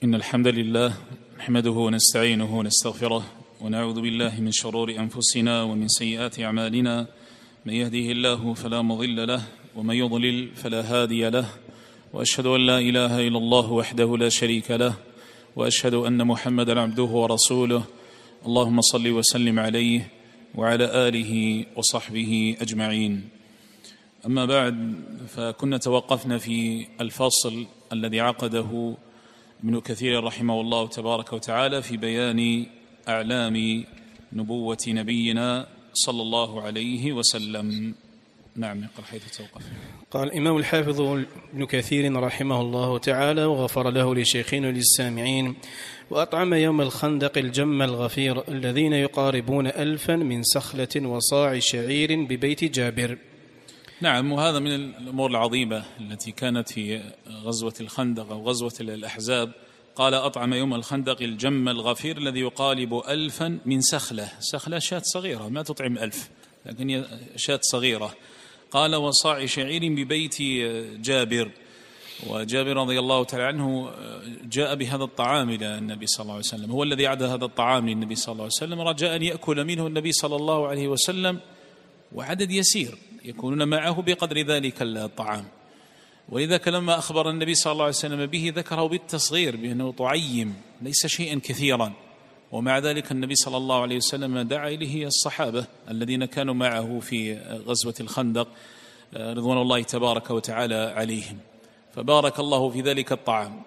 إن الحمد لله نحمده ونستعينه ونستغفره ونعوذ بالله من شرور أنفسنا ومن سيئات أعمالنا. من يهده الله فلا مضل له ومن يضلل فلا هادي له، وأشهد أن لا إله إلا الله وحده لا شريك له، وأشهد أن محمدا عبده ورسوله. اللهم صل وسلم عليه وعلى آله وصحبه أجمعين. أما بعد، فكنا توقفنا في الفصل الذي عقده ابن كثير رحمه الله تبارك وتعالى في بيان أعلام نبوة نبينا صلى الله عليه وسلم. نعم، نقرأ حيث توقف. قال الإمام الحافظ ابن كثير رحمه الله تعالى وغفر له لشيخين وللسامعين: وأطعم يوم الخندق الجم الغفير الذين يقاربون 1000 من سخلة وصاع شعير ببيت جابر. نعم، وهذا من الأمور العظيمة التي كانت في غزوة الخندق أو غزوة الأحزاب. قال: أطعم يوم الخندق الجم الغفير الذي يقارب 1000 من سخلة. سخلة شاة صغيرة ما تطعم 1000، لكن هي شاة صغيرة. قال: وصاع شعير ببيت جابر. وجابر رضي الله تعالى عنه جاء بهذا الطعام إلى النبي صلى الله عليه وسلم، هو الذي أعد هذا الطعام للنبي صلى الله عليه وسلم، رجاء أن يأكل منه النبي صلى الله عليه وسلم، وعدد يسير يكونون معه بقدر ذلك الطعام. ولذلك لما أخبر النبي صلى الله عليه وسلم به ذكره بالتصغير بأنه طعيم ليس شيئا كثيرا. ومع ذلك النبي صلى الله عليه وسلم دعا إليه الصحابة الذين كانوا معه في غزوة الخندق رضوان الله تبارك وتعالى عليهم، فبارك الله في ذلك الطعام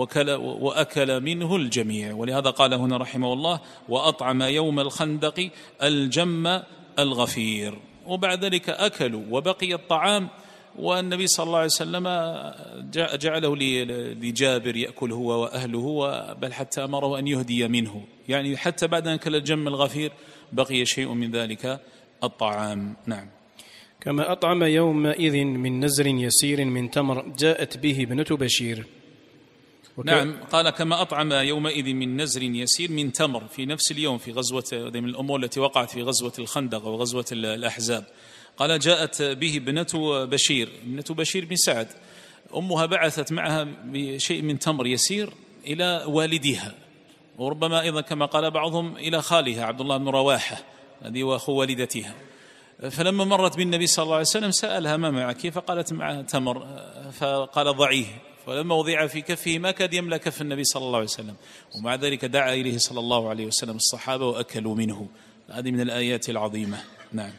وأكل منه الجميع. ولهذا قال هنا رحمه الله: وأطعم يوم الخندق الجم الغفير. وبعد ذلك أكلوا وبقي الطعام، والنبي صلى الله عليه وسلم جعله لجابر يأكل هو وأهله، بل حتى أمره أن يهدي منه، يعني حتى بعد أن أكل الجم الغفير بقي شيء من ذلك الطعام. نعم. كما أطعم يومئذ من نزر يسير من تمر جاءت به ابنة بشير. نعم، قال: كما أطعم يومئذ من نزر يسير من تمر، في نفس اليوم في غزوة، من الأمور التي وقعت في غزوة الخندق وغزوة الأحزاب. قال: جاءت به ابنة بشير. ابنة بشير بن سعد، أمها بعثت معها بشيء من تمر يسير إلى والدها، وربما أيضا كما قال بعضهم إلى خالها عبد الله بن رواحة هذه وأخو والدتها. فلما مرت بالنبي صلى الله عليه وسلم سألها: ما معك؟ فقالت: معها تمر. فقال: ضعيه. فلما وضع في كفه ما كاد يملأ كف النبي صلى الله عليه وسلم، ومع ذلك دعا إليه صلى الله عليه وسلم الصحابة وأكلوا منه. هذه من الآيات العظيمة. نعم.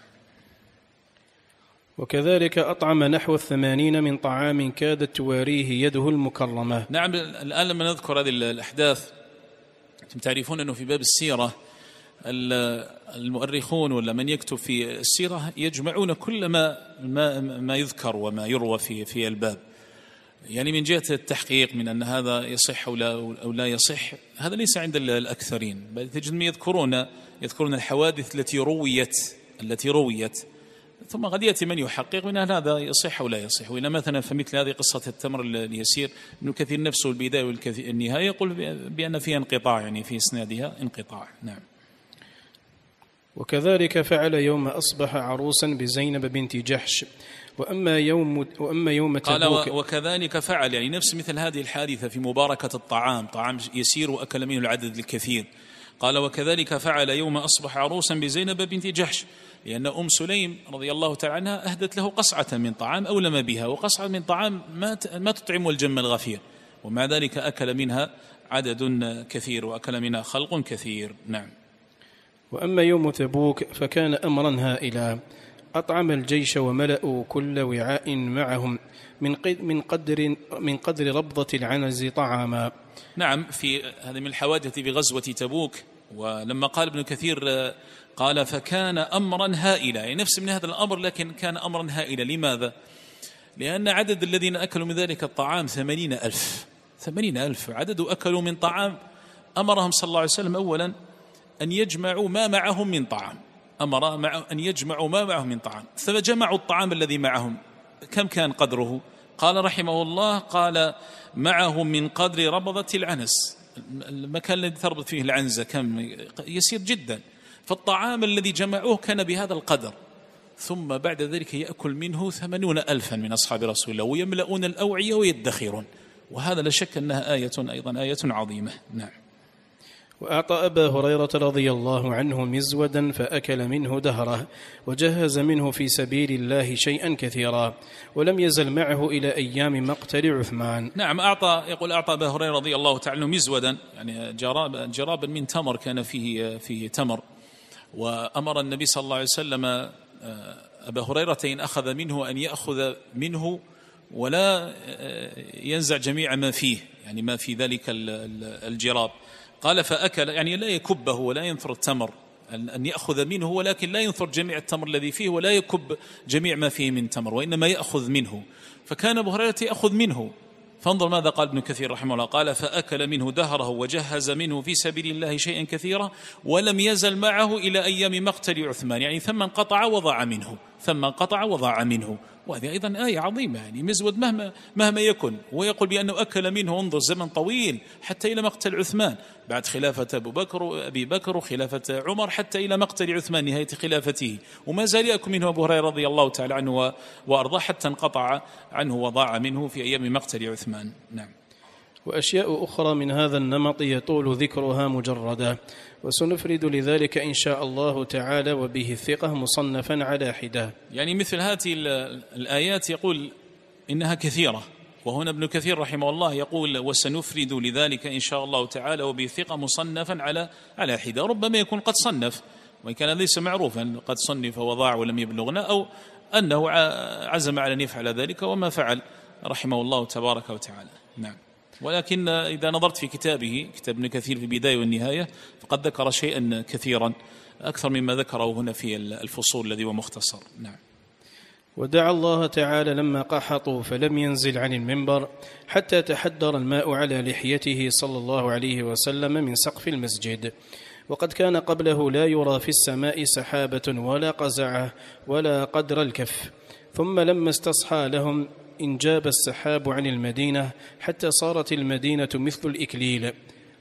وكذلك أطعم نحو 80 من طعام كادت تواريه يده المكرمة. نعم. الآن لما نذكر هذه الأحداث، أنتم تعرفون أنه في باب السيرة المؤرخون ولا من يكتب في السيرة يجمعون كل ما يذكر وما يروى في الباب، يعني من جهة التحقيق من أن هذا يصح أو لا يصح، هذا ليس عند الأكثرين، بل تجد يذكرون الحوادث التي رويت، ثم قد يأتي من يحقق من أن هذا يصح أو لا يصح. وإلا مثلا فمثل هذه قصة التمر اليسير، ابن كثير نفسه البداية والنهاية يقول بأن فيها انقطاع، يعني في إسنادها انقطاع. نعم. وكذلك فعل يوم أصبح عروسا بزينب بنت جحش. وأما يوم قال: تبوك. وكذلك فعل، يعني نفس مثل هذه الحادثة في مباركة الطعام، طعام يسير وأكل منه العدد الكثير. قال: وكذلك فعل يوم أصبح عروسا بزينب بنت جحش، لأن أم سليم رضي الله تعالى عنها أهدت له قصعة من طعام أولم بها، وقصعة من طعام ما تطعم الجم الغفير، ومع ذلك أكل منها عدد كثير وأكل منها خلق كثير. نعم. وأما يوم تبوك فكان أمرا هائلا، أطعم الجيش وملأوا كل وعاء معهم من قدر ربضة العنز طعاما. نعم، في هذه من الحوادث في غزوة تبوك. ولما قال ابن كثير قال: فكان أمرا هائلا، يعني نفس من هذا الأمر، لكن كان أمرا هائلا. لماذا؟ لأن عدد الذين أكلوا من ذلك الطعام 80,000 عدد أكلوا من طعام. أمرهم صلى الله عليه وسلم أولا أن يجمعوا ما معهم من طعام، أن يجمعوا ما معهم من طعام، فجمعوا الطعام الذي معهم. كم كان قدره؟ قال رحمه الله: قال: معهم من قدر ربضة العنز، المكان الذي تربط فيه العنزة كم يسير جدا، فالطعام الذي جمعوه كان بهذا القدر. ثم بعد ذلك يأكل منه 80,000 من أصحاب رسول الله، ويملؤون الأوعية ويدخرون، وهذا لا شك أنها أيضا آية عظيمة. نعم. وأعطى أبا هريرة رضي الله عنه مزودا فأكل منه دهره وجهز منه في سبيل الله شيئا كثيرا ولم يزل معه إلى أيام مقتل عثمان. نعم. يقول أعطى أبا هريرة رضي الله تعالى عنه مزودا، يعني جرابا من تمر كان فيه تمر، وأمر النبي صلى الله عليه وسلم أبا هريرة إن أخذ منه أن يأخذ منه ولا ينزع جميع ما فيه، يعني ما في ذلك الجراب. قال فأكل، يعني لا يكبه ولا ينثر التمر، أن يأخذ منه ولكن لا ينثر جميع التمر الذي فيه ولا يكب جميع ما فيه من تمر، وإنما يأخذ منه. فكان أبو هريرة يأخذ منه. فانظر ماذا قال ابن كثير رحمه الله، قال فأكل منه دهره وجهز منه في سبيل الله شيئا كثيرا ولم يزل معه إلى أيام مقتل عثمان، يعني ثم انقطع وضاع منه. وهذه أيضا آية عظيمة، يعني مزود مهما يكن. ويقول بأنه أكل منه، انظر زمن طويل حتى إلى مقتل عثمان، بعد خلافة أبي بكر وخلافة عمر حتى إلى مقتل عثمان نهاية خلافته، وما زال يأكل منه أبو هريرة رضي الله تعالى عنه وأرضاه حتى انقطع عنه وضاع منه في أيام مقتل عثمان. نعم. وأشياء أخرى من هذا النمط يطول ذكرها مجردة، وسنفرد لذلك إن شاء الله تعالى وبه الثقة مصنفا على حدة. يعني مثل هذه الآيات يقول إنها كثيرة، وهنا ابن كثير رحمه الله يقول وسنفرد لذلك إن شاء الله تعالى وبه الثقة مصنفا على حدة. ربما يكون قد صنف وإن كان ليس معروفا، قد صنف وضاع ولم يبلغنا، أو أنه عزم على أن يفعل ذلك وما فعل رحمه الله تبارك وتعالى. نعم. ولكن إذا نظرت في كتاب ابن كثير في البداية والنهاية فقد ذكر شيئا كثيرا أكثر مما ذكره هنا في الفصول الذي هو مختصر. نعم. ودعا الله تعالى لما قحطوا فلم ينزل عن المنبر حتى تحدر الماء على لحيته صلى الله عليه وسلم من سقف المسجد، وقد كان قبله لا يرى في السماء سحابة ولا قزعة ولا قدر الكف. ثم لما استصحى لهم انجاب السحاب عن المدينة حتى صارت المدينة مثل الإكليل.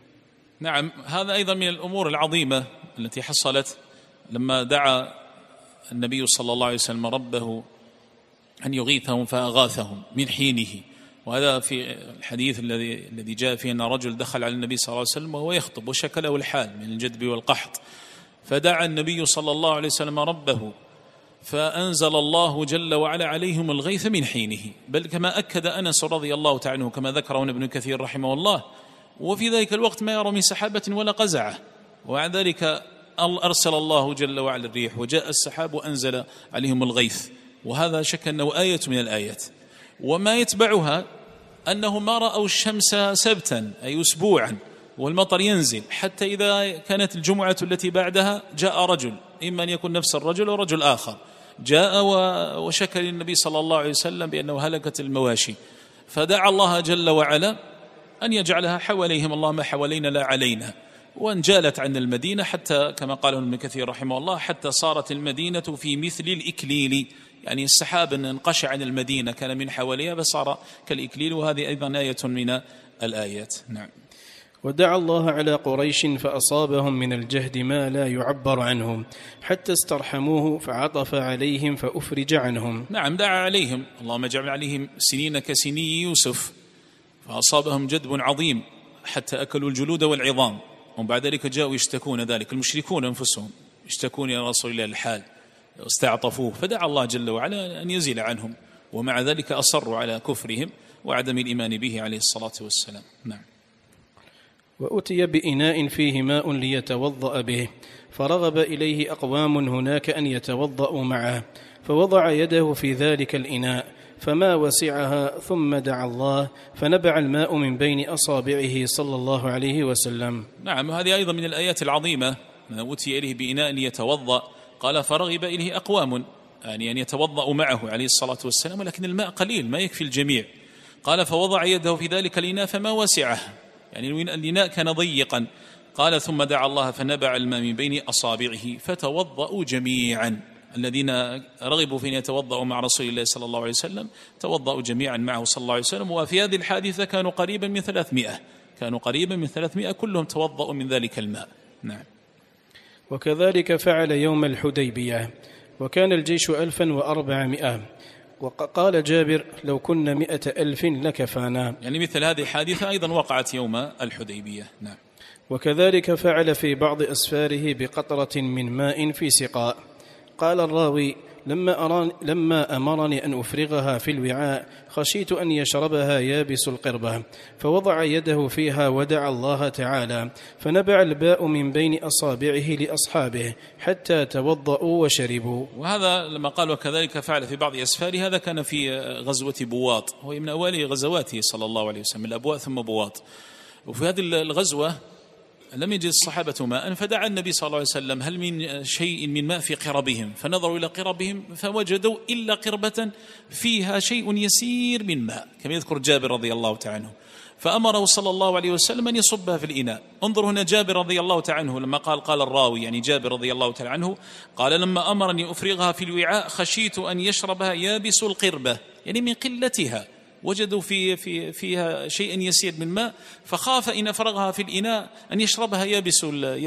نعم. هذا أيضا من الأمور العظيمة التي حصلت لما دعا النبي صلى الله عليه وسلم ربه أن يغيثهم فأغاثهم من حينه. وهذا في الحديث الذي جاء فيه أن رجل دخل على النبي صلى الله عليه وسلم وهو يخطب وشكى له الحال من الجدب والقحط، فدعا النبي صلى الله عليه وسلم ربه فأنزل الله جل وعلا عليهم الغيث من حينه، بل كما أكد أنس رضي الله تعالى عنه كما ذكره ابن كثير رحمه الله، وفي ذلك الوقت ما يرى من سحابة ولا قزعة، ومع ذلك أرسل الله جل وعلا الريح وجاء السحاب وأنزل عليهم الغيث. وهذا شك أنه آية من الآيات. وما يتبعها أنه ما رأوا الشمس سبتا أي أسبوعا والمطر ينزل، حتى إذا كانت الجمعة التي بعدها جاء رجل، إما أن يكون نفس الرجل ورجل آخر، جاء وشكى للنبي صلى الله عليه وسلم بأنه هلكت المواشي، فدعا الله جل وعلا أن يجعلها حواليهم اللهم حوالينا لا علينا، وانجالت عن المدينة حتى كما قال ابن كثير رحمه الله حتى صارت المدينة في مثل الإكليل، يعني السحاب انقشع عن المدينة كان من حواليها فصار كالإكليل. وهذه أيضا آية من الآيات. نعم. ودعا الله على قريش فأصابهم من الجهد ما لا يعبر عنهم حتى استرحموه فعطف عليهم فأفرج عنهم. نعم. دعا عليهم اللهم اجعل عليهم سنين كسني يوسف، فأصابهم جدب عظيم حتى أكلوا الجلود والعظام، وبعد ذلك جاءوا يشتكون ذلك المشركون أنفسهم يشتكون إلى رسول الله الحال، استعطفوه فدعا الله جل وعلا أن يزيل عنهم، ومع ذلك أصروا على كفرهم وعدم الإيمان به عليه الصلاة والسلام. نعم. وأتي بإناء فيه ماء ليتوضأ به، فرغب إليه أقوام هناك أن يتوضأوا معه، فوضع يده في ذلك الإناء فما وسعها، ثم دعا الله فنبع الماء من بين أصابعه صلى الله عليه وسلم. نعم. هذه أيضا من الآيات العظيمة. من أتي إليه بإناء ليتوضأ قال فرغب إليه أقوام، يعني أن يتوضأوا معه عليه الصلاة والسلام، ولكن الماء قليل ما يكفي الجميع. قال فوضع يده في ذلك الإناء فما وسعه، يعني الإناء كان ضيقا. قال ثم دعا الله فنبع الماء من بين أصابعه فتوضأوا جميعا، الذين رغبوا في أن يتوضأوا مع رسول الله صلى الله عليه وسلم توضأوا جميعا معه صلى الله عليه وسلم. وفي هذه الحادثة كانوا قريبا من 300 كلهم توضأوا من ذلك الماء. نعم. وكذلك فعل يوم الحديبية، وكان الجيش 1400، وقال جابر لو كنا 100,000 لكفانا. يعني مثل هذه الحادثة أيضا وقعت يوم الحديبية. نعم. وكذلك فعل في بعض أسفاره بقطرة من ماء في سقاء. قال الراوي لما أمرني أن أفرغها في الوعاء خشيت أن يشربها يابس القربة، فوضع يده فيها ودعا الله تعالى، فنبع الباء من بين أصابعه لأصحابه حتى توضأوا وشربوا. وهذا لما قال وكذلك فعل في بعض أسفاره، هذا كان في غزوة بواط، وهي من أوائل غزواته صلى الله عليه وسلم، الأبواء ثم بواط. وفي هذه الغزوة لم يجد الصحابة ماء، فدعا النبي صلى الله عليه وسلم هل من شيء من ماء في قربهم، فنظروا إلى قربهم فوجدوا إلا قربة فيها شيء يسير من ماء كما يذكر جابر رضي الله تعالى عنه، فأمره صلى الله عليه وسلم أن يصبها في الإناء. انظر هنا جابر رضي الله تعالى عنه لما قال الراوي يعني جابر رضي الله تعالى عنه قال لما أمرني أفرغها في الوعاء خشيت أن يشربها يابس القربة، يعني من قلتها وجدوا فيها شيء يسير من ماء، فخاف إن فرغها في الإناء أن يشربها يابس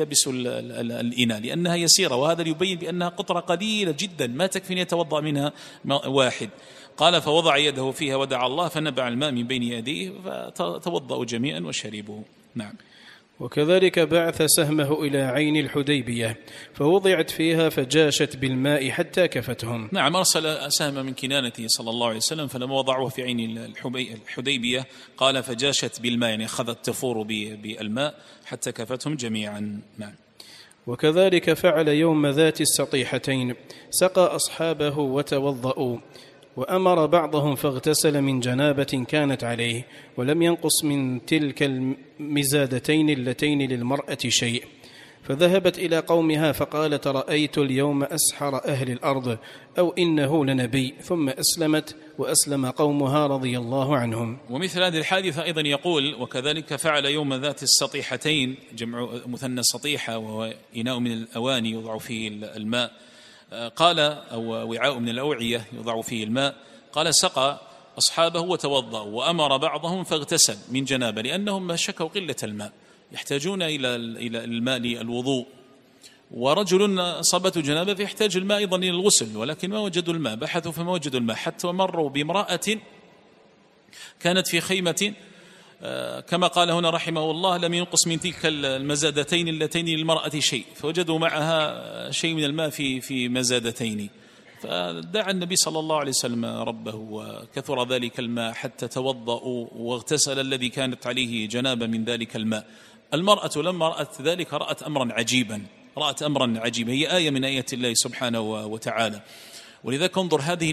الإناء لأنها يسيرة، وهذا يبين بأنها قطرة قليلة جدا ما تكفي أن يتوضأ منها واحد. قال فوضع يده فيها ودعا الله فنبع الماء من بين يديه فتوضأوا جميعا وشربوا. نعم. وكذلك بعث سهمه إلى عين الحديبية فوضعت فيها فجاشت بالماء حتى كفتهم. نعم، أرسل سهم من كنانته صلى الله عليه وسلم، فلما وضعوه في عين الحديبية قال فجاشت بالماء، يعني أخذت تفور بالماء حتى كفتهم جميعا. نعم. وكذلك فعل يوم ذات السطيحتين، سقى أصحابه وتوضأوا، وأمر بعضهم فاغتسل من جنابة كانت عليه، ولم ينقص من تلك المزادتين اللتين للمرأة شيء. فذهبت إلى قومها فقالت رأيت اليوم أسحر أهل الأرض أو إنه لنبي، ثم أسلمت وأسلم قومها رضي الله عنهم. ومثل هذه الحادثة أيضا يقول وكذلك فعل يوم ذات السطيحتين، جمع مثنى سطيحة وهو إناء من الأواني يوضع فيه الماء، قال أو وعاء من الأوعية يوضع فيه الماء، قال سقى أصحابه وتوضأوا وأمر بعضهم فاغتسل من جنابة، لأنهم شكوا قلة الماء يحتاجون إلى الماء للوضوء، ورجل أصابته جنابة فيحتاج الماء أيضا إلى الغسل، ولكن ما وجدوا الماء، بحثوا فما وجدوا الماء، حتى مروا بامرأة كانت في خيمة كما قال هنا رحمه الله لم ينقص من تلك المزادتين اللتين للمرأة شيء، فوجدوا معها شيء من الماء في مزادتين، فدعا النبي صلى الله عليه وسلم ربه وكثر ذلك الماء حتى توضأوا واغتسل الذي كانت عليه جنابة من ذلك الماء. المرأة لما رأت ذلك رأت أمرا عجيبا، هي آية من آيات الله سبحانه وتعالى. ولذلك انظر هذه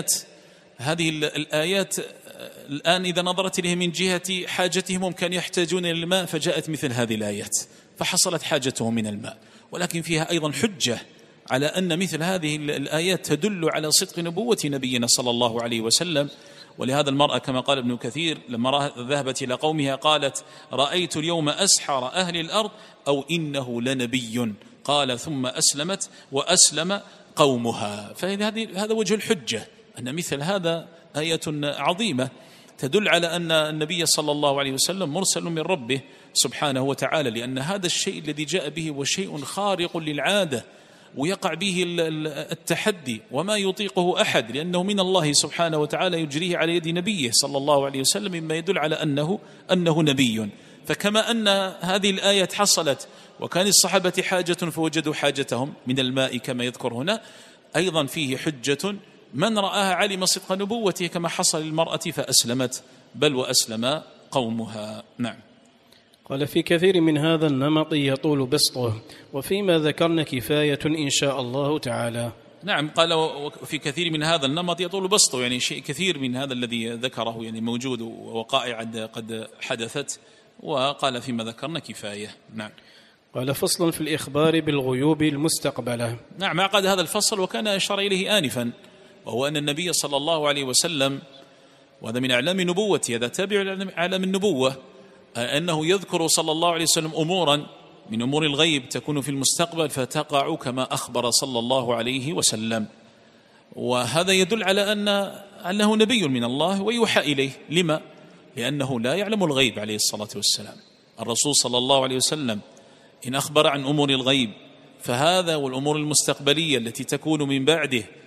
الآيات الآن إذا نظرت إليه من جهة حاجتهم هم كانوا يحتاجون إلى الماء، فجاءت مثل هذه الآيات فحصلت حاجتهم من الماء، ولكن فيها أيضا حجة على أن مثل هذه الآيات تدل على صدق نبوة نبينا صلى الله عليه وسلم. ولهذا المرأة كما قال ابن كثير لما ذهبت إلى قومها قالت رأيت اليوم أسحر أهل الأرض أو إنه لنبي، قال ثم أسلمت وأسلم قومها. فهذا وجه الحجة أن مثل هذا آية عظيمة تدل على أن النبي صلى الله عليه وسلم مرسل من ربه سبحانه وتعالى، لأن هذا الشيء الذي جاء به هو شيء خارق للعادة ويقع به التحدي وما يطيقه أحد، لأنه من الله سبحانه وتعالى يجريه على يد نبيه صلى الله عليه وسلم مما يدل على أنه نبي. فكما أن هذه الآية حصلت وكان الصحابة حاجة فوجدوا حاجتهم من الماء كما يذكر هنا، أيضا فيه حجة من رآها علم صدق نبوته كما حصل للمرأة فأسلمت بل وأسلم قومها. نعم. قال في كثير من هذا النمط يطول بسطه، وفيما ذكرنا كفاية إن شاء الله تعالى. نعم، قال في كثير من هذا النمط يطول بسطه، يعني شيء كثير من هذا الذي ذكره يعني موجود ووقائع قد حدثت، وقال فيما ذكرنا كفاية. نعم. قال فصل في الإخبار بالغيوب المستقبلة. نعم، عقد هذا الفصل وكان أشار إليه آنفا، وهو أن النبي صلى الله عليه وسلم، وهذا من أعلام نبوته، هذا تابع أعلام النبوة، أنه يذكر صلى الله عليه وسلم أمورا من أمور الغيب تكون في المستقبل فتقع كما أخبر صلى الله عليه وسلم، وهذا يدل على أنه نبي من الله ويوحى إليه. لما؟ لأنه لا يعلم الغيب عليه الصلاة والسلام. الرسول صلى الله عليه وسلم إن أخبر عن أمور الغيب فهذا والأمور المستقبلية التي تكون من بعده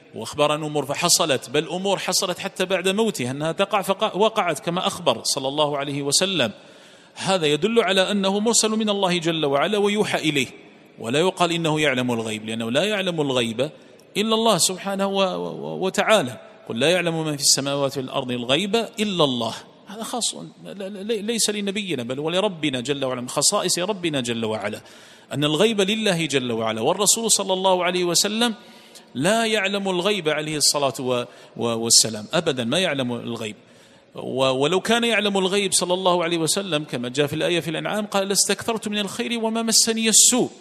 وأخبر عن أمور فحصلت، بل أمور حصلت حتى بعد موته أنها تقع فوقعت كما أخبر صلى الله عليه وسلم. هذا يدل على أنه مرسل من الله جل وعلا ويوحى إليه، ولا يقال إنه يعلم الغيب، لأنه لا يعلم الغيب إلا الله سبحانه وتعالى. قل لا يعلم من في السماوات والأرض الغيب إلا الله. هذا خاص ليس لنبينا بل ولربنا جل وعلا، من خصائص ربنا جل وعلا أن الغيب لله جل وعلا. والرسول صلى الله عليه وسلم لا يعلم الغيب عليه الصلاة والسلام أبدا، ما يعلم الغيب. ولو كان يعلم الغيب صلى الله عليه وسلم كما جاء في الآية في الأنعام قال لاستكثرت من الخير وما مسني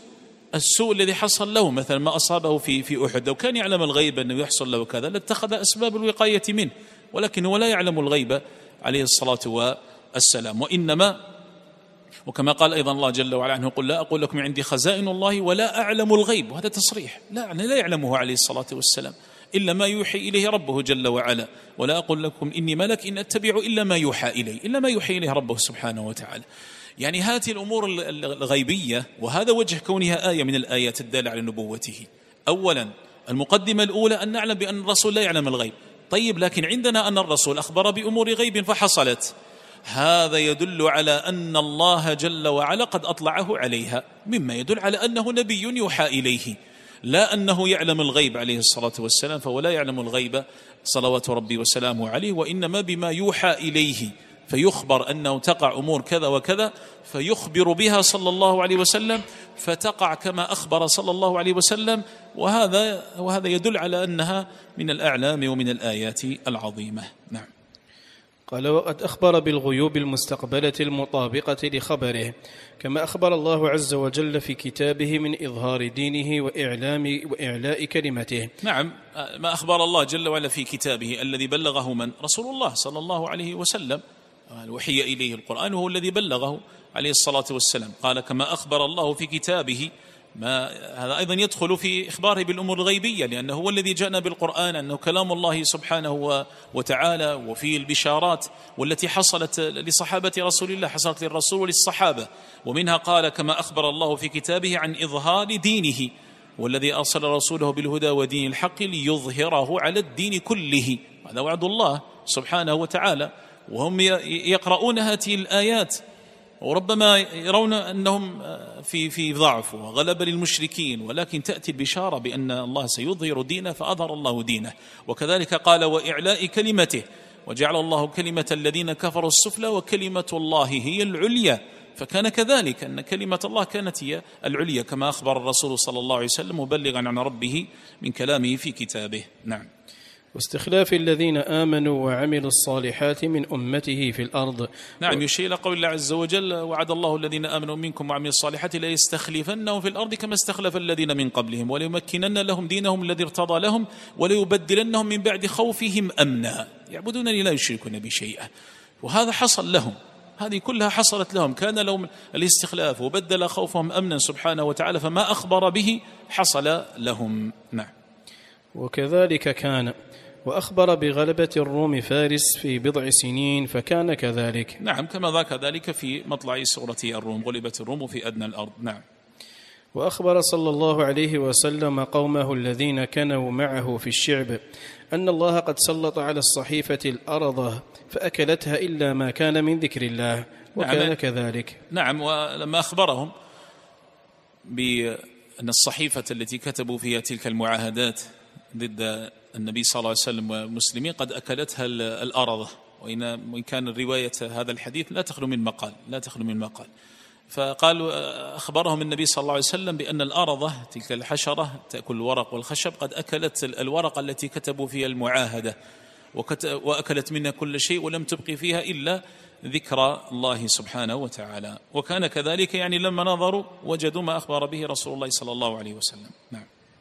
السوء الذي حصل له، مثلا ما أصابه في أحد، لو كان يعلم الغيب أنه يحصل له كذا لاتخذ أسباب الوقاية منه، ولكن هو لا يعلم الغيب عليه الصلاة والسلام. وإنما وكما قال أيضا الله جل وعلا عنه قل لا أقول لكم عندي خزائن الله ولا أعلم الغيب، وهذا تصريح، لا يعلمه عليه الصلاة والسلام إلا ما يوحي إليه ربه جل وعلا. ولا أقول لكم إني ملك إن أتبع إلا ما يوحى إليه، إلا ما يوحي إليه ربه سبحانه وتعالى. يعني هذه الأمور الغيبية، وهذا وجه كونها آية من الآيات الدالة على نبوته. أولا المقدمة الأولى أن نعلم بأن الرسول لا يعلم الغيب. طيب لكن عندنا أن الرسول أخبر بأمور غيب فحصلت، هذا يدل على أن الله جل وعلا قد أطلعه عليها، مما يدل على أنه نبي يوحى إليه، لا أنه يعلم الغيب عليه الصلاة والسلام، فهو لا يعلم الغيب صلوات ربي وسلامه عليه، وإنما بما يوحى إليه، فيخبر أنه تقع أمور كذا وكذا فيخبر بها صلى الله عليه وسلم فتقع كما أخبر صلى الله عليه وسلم. وهذا يدل على أنها من الأعلام ومن الآيات العظيمة. نعم. قال وقد أخبر بالغيوب المستقبلة المطابقة لخبره، كما أخبر الله عز وجل في كتابه من إظهار دينه وإعلاء كلمته. نعم، ما أخبر الله جل وعلا في كتابه الذي بلغه من؟ رسول الله صلى الله عليه وسلم، الوحي إليه القرآن وهو الذي بلغه عليه الصلاة والسلام. قال كما أخبر الله في كتابه، هذا أيضا يدخل في إخباره بالأمور الغيبية، لأنه هو الذي جاءنا بالقرآن أنه كلام الله سبحانه وتعالى، وفيه البشارات والتي حصلت لصحابة رسول الله، حصلت للرسول وللصحابة. ومنها قال كما أخبر الله في كتابه عن إظهار دينه، والذي أرسل رسوله بالهدى ودين الحق ليظهره على الدين كله. هذا وعد الله سبحانه وتعالى. وهم يقرؤون هذه الآيات وربما يرون أنهم في ضعف وغلب للمشركين، ولكن تأتي البشارة بأن الله سيظهر دينه فأظهر الله دينه. وكذلك قال وإعلاء كلمته، وجعل الله كلمة الذين كفروا السفلى وكلمة الله هي العليا، فكان كذلك أن كلمة الله كانت هي العليا كما أخبر الرسول صلى الله عليه وسلم مبلغا عن ربه من كلامه في كتابه. نعم. واستخلاف الذين آمنوا وعملوا الصالحات من أمته في الأرض. نعم، يشير إلى قول الله عز وجل وعد الله الذين آمنوا منكم وعملوا الصالحات ليستخلفنهم في الأرض كما استخلف الذين من قبلهم وليمكنن لهم دينهم الذي ارتضى لهم وليبدلنهم من بعد خوفهم أمنا يعبدونني لا يشركون بي شيئا. وهذا حصل لهم، هذه كلها حصلت لهم، كان لهم الاستخلاف وبدل خوفهم أمنا سبحانه وتعالى، فما أخبر به حصل لهم. نعم. وكذلك كان، وأخبر بغلبة الروم فارس في بضع سنين فكان كذلك. نعم، كما ذاك ذلك في مطلع سورة الروم، غلبت الروم في أدنى الأرض. نعم. وأخبر صلى الله عليه وسلم قومه الذين كانوا معه في الشعب أن الله قد سلط على الصحيفة الأرض فأكلتها إلا ما كان من ذكر الله، وكان نعم. كذلك. نعم. ولما أخبرهم بأن الصحيفة التي كتبوا فيها تلك المعاهدات ضد النبي صلى الله عليه وسلم والمسلمين قد أكلتها الأرض، وإن كان الرواية هذا الحديث لا تخلو من مقال، فقالوا أخبرهم النبي صلى الله عليه وسلم بأن الأرض تلك الحشرة تأكل الورق والخشب قد أكلت الورقة التي كتبوا فيها المعاهدة وأكلت منها كل شيء ولم تبقي فيها إلا ذكر الله سبحانه وتعالى. وكان كذلك، يعني لما نظروا وجدوا ما أخبر به رسول الله صلى الله عليه وسلم. نعم.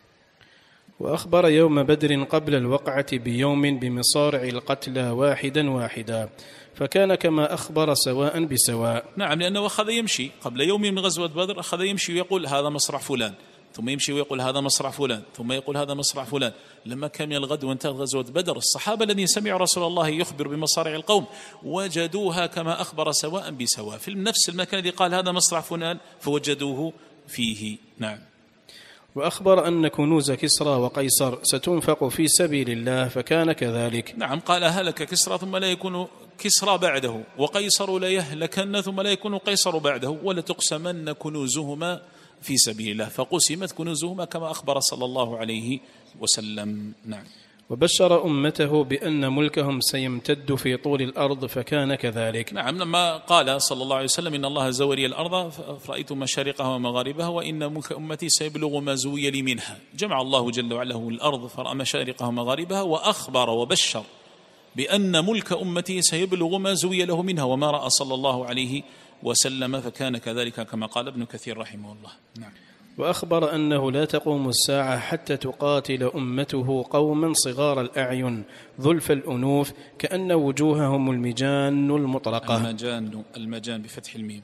وأخبر يوم بدر قبل الوقعة بيوم بمصارع القتلى واحدا فكان كما أخبر سواء بسواء. نعم، لأنه أخذ يمشي قبل يوم من غزوة بدر، أخذ يمشي ويقول هذا مصرع فلان، ثم يمشي ويقول هذا مصرع فلان، ثم يقول هذا مصرع فلان. لما كان من الغد وانتهت غزوة بدر، الصحابة الذين سمعوا رسول الله يخبر بمصارع القوم وجدوها كما أخبر سواء بسواء في نفس المكان الذي قال هذا مصرع فلان فوجدوه فيه. نعم. وأخبر أن كنوز كسرى وقيصر ستنفق في سبيل الله فكان كذلك. نعم، قال هلك كسرى ثم لا يكون كسرى بعده، وقيصر لا يهلكن ثم لا يكون قيصر بعده، ولتقسمن كنوزهما في سبيل الله، فقسمت كنوزهما كما أخبر صلى الله عليه وسلم. نعم. وبشر أمته بأن ملكهم سيمتد في طول الأرض فكان كذلك. نعم، لما قال صلى الله عليه وسلم إن الله زوى لي الأرض فرأيت مشارقها ومغاربها وإن ملك أمتي سيبلغ ما زوي لي منها، جمع الله جل وعلا الأرض فرأى مشارقها ومغاربها، وأخبر وبشر بأن ملك أمتي سيبلغ ما زوي له منها وما رأى صلى الله عليه وسلم، فكان كذلك كما قال ابن كثير رحمه الله. نعم. وأخبر أنه لا تقوم الساعة حتى تقاتل أمته قوما صغار الأعين ذلف الأنوف كأن وجوههم المجان المطرقة. المجان بفتح الميم.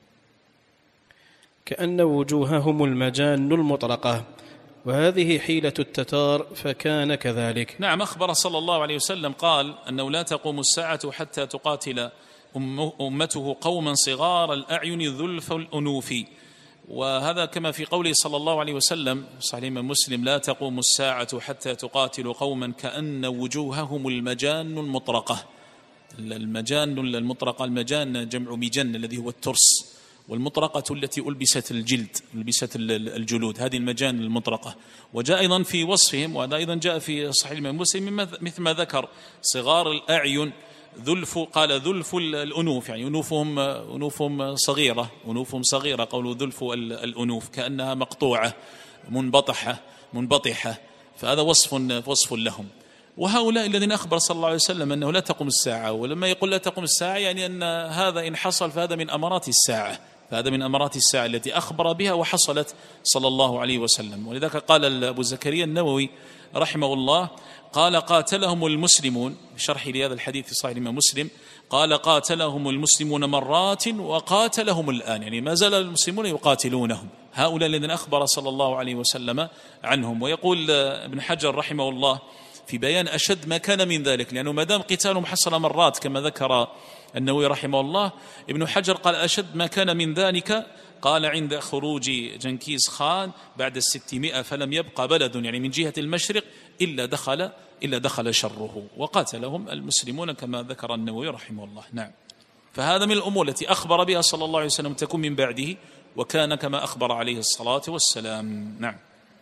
كأن وجوههم المجان المطرقة، وهذه حيلة التتار فكان كذلك. نعم، أخبر صلى الله عليه وسلم قال أنه لا تقوم الساعة حتى تقاتل أمته قوما صغار الأعين ذلف الأنوف، وهذا كما في قوله صلى الله عليه وسلم صحيح مسلم لا تقوم الساعة حتى تقاتل قوما كأن وجوههم المجان المطرقة. المجان المطرقة، المجان جمع مجن الذي هو الترس، والمطرقة التي ألبست الجلد، ألبست الجلود، هذه المجان المطرقة. وجاء أيضا في وصفهم، وهذا أيضا جاء في صحيح مسلم مثل ما ذكر صغار الأعين ذلف، قال ذلف الأنوف، يعني أنوفهم صغيرة، أنوفهم صغيرة، قولوا ذلف الأنوف كأنها مقطوعة منبطحة، فهذا وصف لهم. وهؤلاء الذين أخبر صلى الله عليه وسلم أنه لا تقوم الساعة، ولما يقول لا تقوم الساعة يعني أن هذا إن حصل فهذا من أمارات الساعة، فهذا من أمارات الساعة التي أخبر بها وحصلت صلى الله عليه وسلم. ولذلك قال أبو زكريا النووي رحمه الله قال قاتلهم المسلمون، بشرح لهذا الحديث في صحيح الإمام مسلم، قال قاتلهم المسلمون مرات وقاتلهم الآن، يعني ما زال المسلمون يقاتلونهم، هؤلاء الذين أخبر صلى الله عليه وسلم عنهم. ويقول ابن حجر رحمه الله في بيان أشد ما كان من ذلك، لأنه ما دام قتالهم حصل مرات كما ذكر النووي رحمه الله، ابن حجر قال أشد ما كان من ذلك قال عند خروج جنكيز خان بعد 600 فلم يبقى بلد يعني من جهة المشرق إلا دخل شره، وقاتلهم المسلمون كما ذكر النووي رحمه الله. نعم، فهذا من الأمور التي أخبر بها صلى الله عليه وسلم تكون من بعده، وكان كما أخبر عليه الصلاة والسلام. نعم.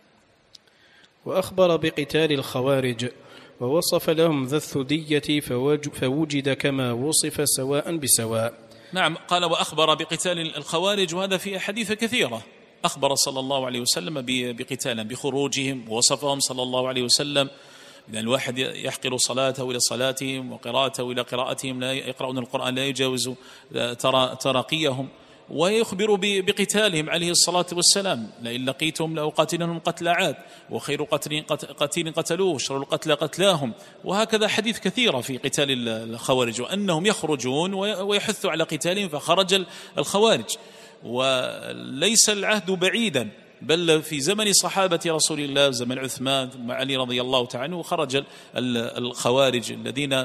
وأخبر بقتال الخوارج ووصف لهم ذا الثدية فوجد كما وصف سواء بسواء. نعم، قال وأخبر بقتال الخوارج، وهذا في أحاديث كثيرة أخبر صلى الله عليه وسلم بقتالهم بخروجهم، ووصفهم صلى الله عليه وسلم إذا الواحد يحقر صلاته إلى صلاتهم وقراءته إلى قراءتهم، لا يقرؤون القرآن لا يجاوز تراقيهم، ويخبر بقتالهم عليه الصلاة والسلام لئن لقيتم لأقاتلنهم قتل عاد وخير قتيل قتلوه وشر القتل قتلاهم، وهكذا حديث كثيرة في قتال الخوارج وأنهم يخرجون ويحثوا على قتالهم، فخرج الخوارج وليس العهد بعيدا، بل في زمن صحابة رسول الله زمن عثمان ثم علي رضي الله تعالى عنه خرج الخوارج الذين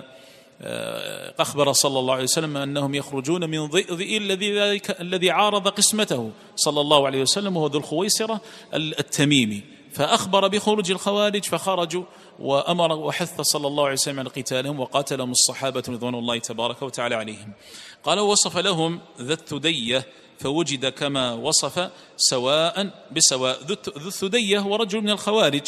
أخبر صلى الله عليه وسلم أنهم يخرجون من ضئ الذي عارض قسمته صلى الله عليه وسلم وهو ذو الخويصرة التميمي، فأخبر بخروج الخوارج فخرجوا وأمر وحث صلى الله عليه وسلم على قتالهم وقاتلهم الصحابة رضوان الله تبارك وتعالى عليهم. قال وصف لهم ذا الثدية فوجد كما وصف سواء بسواء. ذو الثدية هو رجل من الخوارج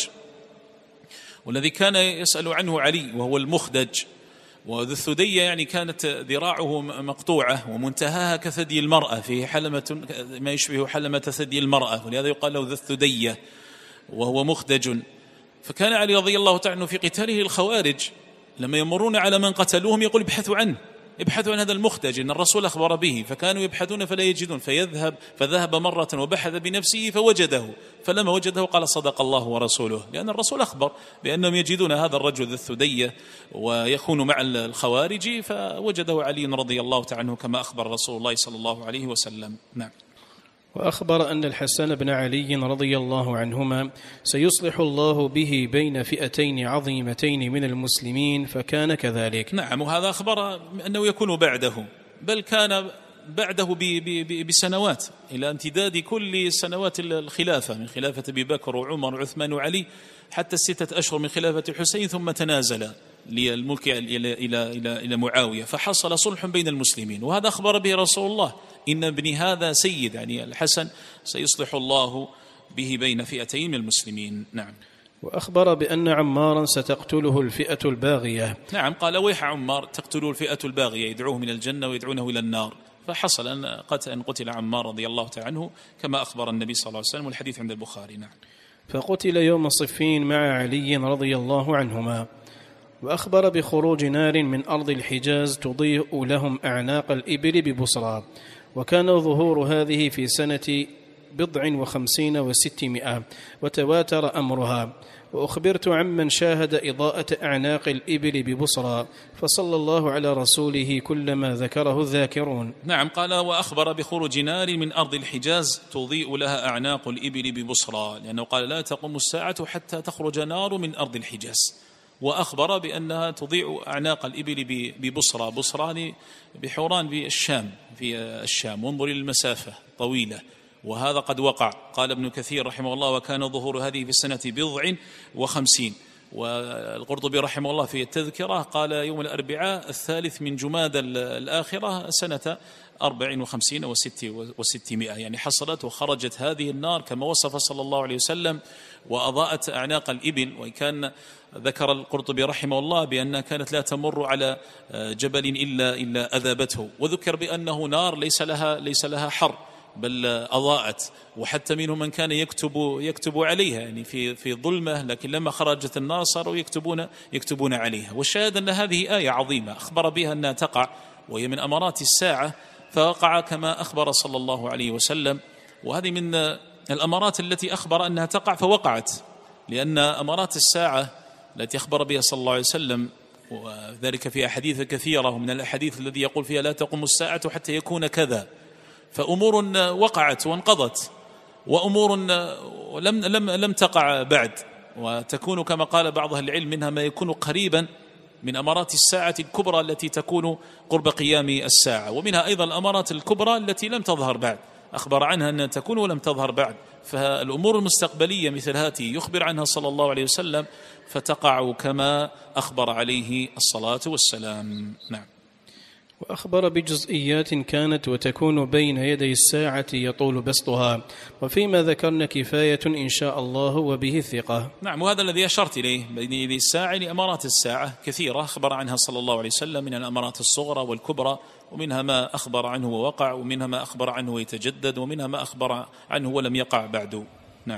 والذي كان يسأل عنه علي وهو المخدج، وذو الثدية يعني كانت ذراعه مقطوعة ومنتهاها كثدي المرأة، فيه حلمة ما يشبه حلمة ثدي المرأة، ولهذا يقال له ذو الثدية وهو مخدج. فكان علي رضي الله تعالى عنه في قتاله الخوارج لما يمرون على من قتلوهم يقول ابحثوا عن هذا المخدج إن الرسول أخبر به، فكانوا يبحثون فلا يجدون، فذهب مرة وبحث بنفسه فوجده، فلما وجده قال صدق الله ورسوله، لأن الرسول أخبر بأنهم يجدون هذا الرجل ذو الثدية ويكون مع الخوارج، فوجده علي رضي الله تعالى عنه كما أخبر رسول الله صلى الله عليه وسلم. نعم. وأخبر أن الحسن بن علي رضي الله عنهما سيصلح الله به بين فئتين عظيمتين من المسلمين، فكان كذلك. نعم، وهذا أخبر أنه يكون بعده، بل كان بعده بسنوات إلى امتداد كل سنوات الخلافة، من خلافة أبي بكر وعمر وعثمان وعلي حتى 6 أشهر من خلافة الحسين، ثم تنازل للملك إلى معاوية، فحصل صلح بين المسلمين. وهذا أخبر به رسول الله: إن ابني هذا سيد، يعني الحسن سيصلح الله به بين فئتين من المسلمين. نعم. وأخبر بأن عمارا ستقتله الفئة الباغية. نعم، قال: ويح عمار، تقتله الفئة الباغية، يدعوه من الجنة ويدعونه إلى النار. فحصل أن قتل عمار رضي الله تعالى عنه كما أخبر النبي صلى الله عليه وسلم، والحديث عند البخاري. نعم. فقتل يوم صفين مع علي رضي الله عنهما. وأخبر بخروج نار من أرض الحجاز تضيء لهم أعناق الإبل ببصرى، وكان ظهور هذه في سنة 59 و600، وتواتر أمرها. وأخبرت عمن شاهد إضاءة أعناق الإبل ببصرى، فصلى الله على رسوله كلما ذكره الذاكرون. نعم، قال: وأخبر بخروج نار من أرض الحجاز تضيء لها أعناق الإبل ببصرى، لأنه قال: لا تقوم الساعة حتى تخرج نار من أرض الحجاز. وأخبر بأنها تضيء أعناق الإبل ببصرى، بصران بحوران بالشام، في الشام، وانظر المسافة طويلة، وهذا قد وقع. قال ابن كثير رحمه الله: وكان ظهور هذه في السنة 59. والقرطبي رحمه الله في التذكرة قال: يوم الأربعاء 3 من جمادى الآخرة سنة 54 و600، يعني حصلت وخرجت هذه النار كما وصف صلى الله عليه وسلم، وأضاءت أعناق الإبل. وكان ذكر القرطبي رحمه الله بأنها كانت لا تمر على جبل إلا أذابته، وذكر بأنه نار ليس لها حر، بل أضاءت. وحتى منهم من كان يكتب عليها، يعني في ظلمة، لكن لما خرجت النار صاروا يكتبون عليها. والشاهد أن هذه آية عظيمة أخبر بها أنها تقع، وهي من أمارات الساعة، فوقع كما أخبر صلى الله عليه وسلم. وهذه من الأمارات التي أخبر أنها تقع فوقعت، لأن أمارات الساعة التي أخبر بها صلى الله عليه وسلم، وذلك في أحاديث كثيرة، ومن الأحاديث الذي يقول فيها: لا تقوم الساعة حتى يكون كذا. فأمور وقعت وانقضت، وأمور لم تقع بعد، وتكون كما قال بعض أهل العلم منها ما يكون قريبا من أمارات الساعة الكبرى التي تكون قرب قيام الساعة، ومنها أيضا الأمارات الكبرى التي لم تظهر بعد، أخبر عنها أنها تكون ولم تظهر بعد. فالأمور المستقبلية مثل هذه يخبر عنها صلى الله عليه وسلم، فتقع كما أخبر عليه الصلاة والسلام. نعم. وأخبر بجزئيات كانت وتكون بين يدي الساعة يطول بسطها، وفيما ذكرنا كفاية إن شاء الله وبه ثقة. نعم، وهذا الذي أشرت إليه بين يدي الساعة، لأمارات الساعة كثيرة أخبر عنها صلى الله عليه وسلم، من الأمارات الصغرى والكبرى، ومنها ما أخبر عنه ووقع، ومنها ما أخبر عنه ويتجدد، ومنها ما أخبر عنه ولم يقع بعد. نعم.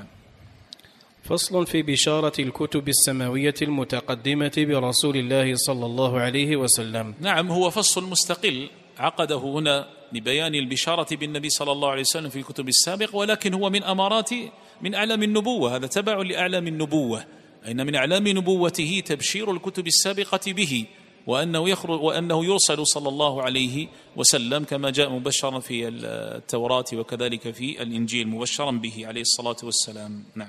فصل في بشارة الكتب السماوية المتقدمة برسول الله صلى الله عليه وسلم. نعم، هو فصل مستقل عقده هنا لبيان البشارة بالنبي صلى الله عليه وسلم في الكتب السابقة، ولكن هو من أعلام النبوة، هذا تبع لأعلام النبوة، أن من أعلام نبوته تبشير الكتب السابقة به، وأنه يرسل صلى الله عليه وسلم كما جاء مبشرا في التوراة وكذلك في الإنجيل مبشرا به عليه الصلاة والسلام. نعم.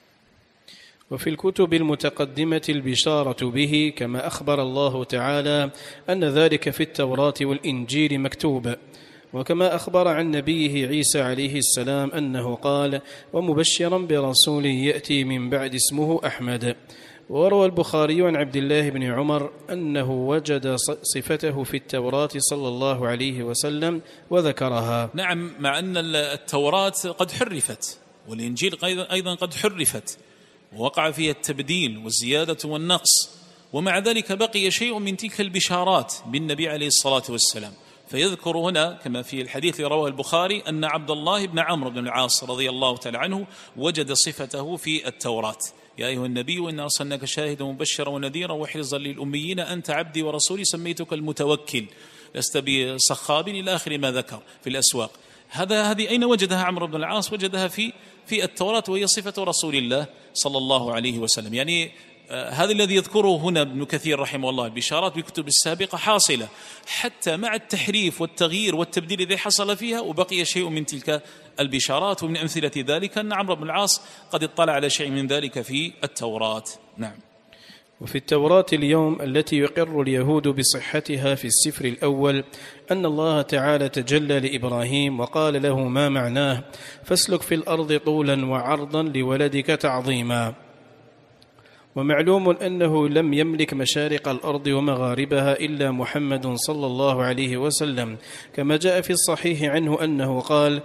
وفي الكتب المتقدمة البشارة به، كما أخبر الله تعالى أن ذلك في التوراة والإنجيل مكتوب، وكما أخبر عن نبيه عيسى عليه السلام أنه قال: ومبشرا برسول يأتي من بعد اسمه أحمد. وروى البخاري عن عبد الله بن عمر أنه وجد صفته في التوراة صلى الله عليه وسلم وذكرها. نعم، مع أن التوراة قد حرفت، والإنجيل أيضا قد حرفت، ووقع فيها التبديل والزيادة والنقص، ومع ذلك بقي شيء من تلك البشارات بالنبي عليه الصلاة والسلام. فيذكر هنا كما في الحديث اللي رواه البخاري أن عبد الله بن عمرو بن العاص رضي الله تعالى عنه وجد صفته في التوراة: يا أيها النبي إنا أرسلناك شاهدا ومبشرا ونذيرا وحرزا للأميين أنت عبدي ورسولي سميتك المتوكل لست بصخاب، إلى آخر ما ذكر في الأسواق. هذه أين وجدها عمرو بن العاص؟ وجدها في التوراة، وهي صفة رسول الله صلى الله عليه وسلم. يعني هذا الذي يذكره هنا ابن كثير رحمه الله، البشارات بالكتب السابقة حاصلة حتى مع التحريف والتغيير والتبديل الذي حصل فيها، وبقي شيء من تلك البشارات. ومن أمثلة ذلك أن عمرو بن العاص قد اطلع على شيء من ذلك في التوراة. نعم. وفي التوراة اليوم التي يقر اليهود بصحتها في السفر الأول أن الله تعالى تجلى لإبراهيم وقال له ما معناه فاسلك في الأرض طولا وعرضا لولدك تعظيما. ومعلوم أنه لم يملك مشارق الأرض ومغاربها إلا محمد صلى الله عليه وسلم، كما جاء في الصحيح عنه أنه قال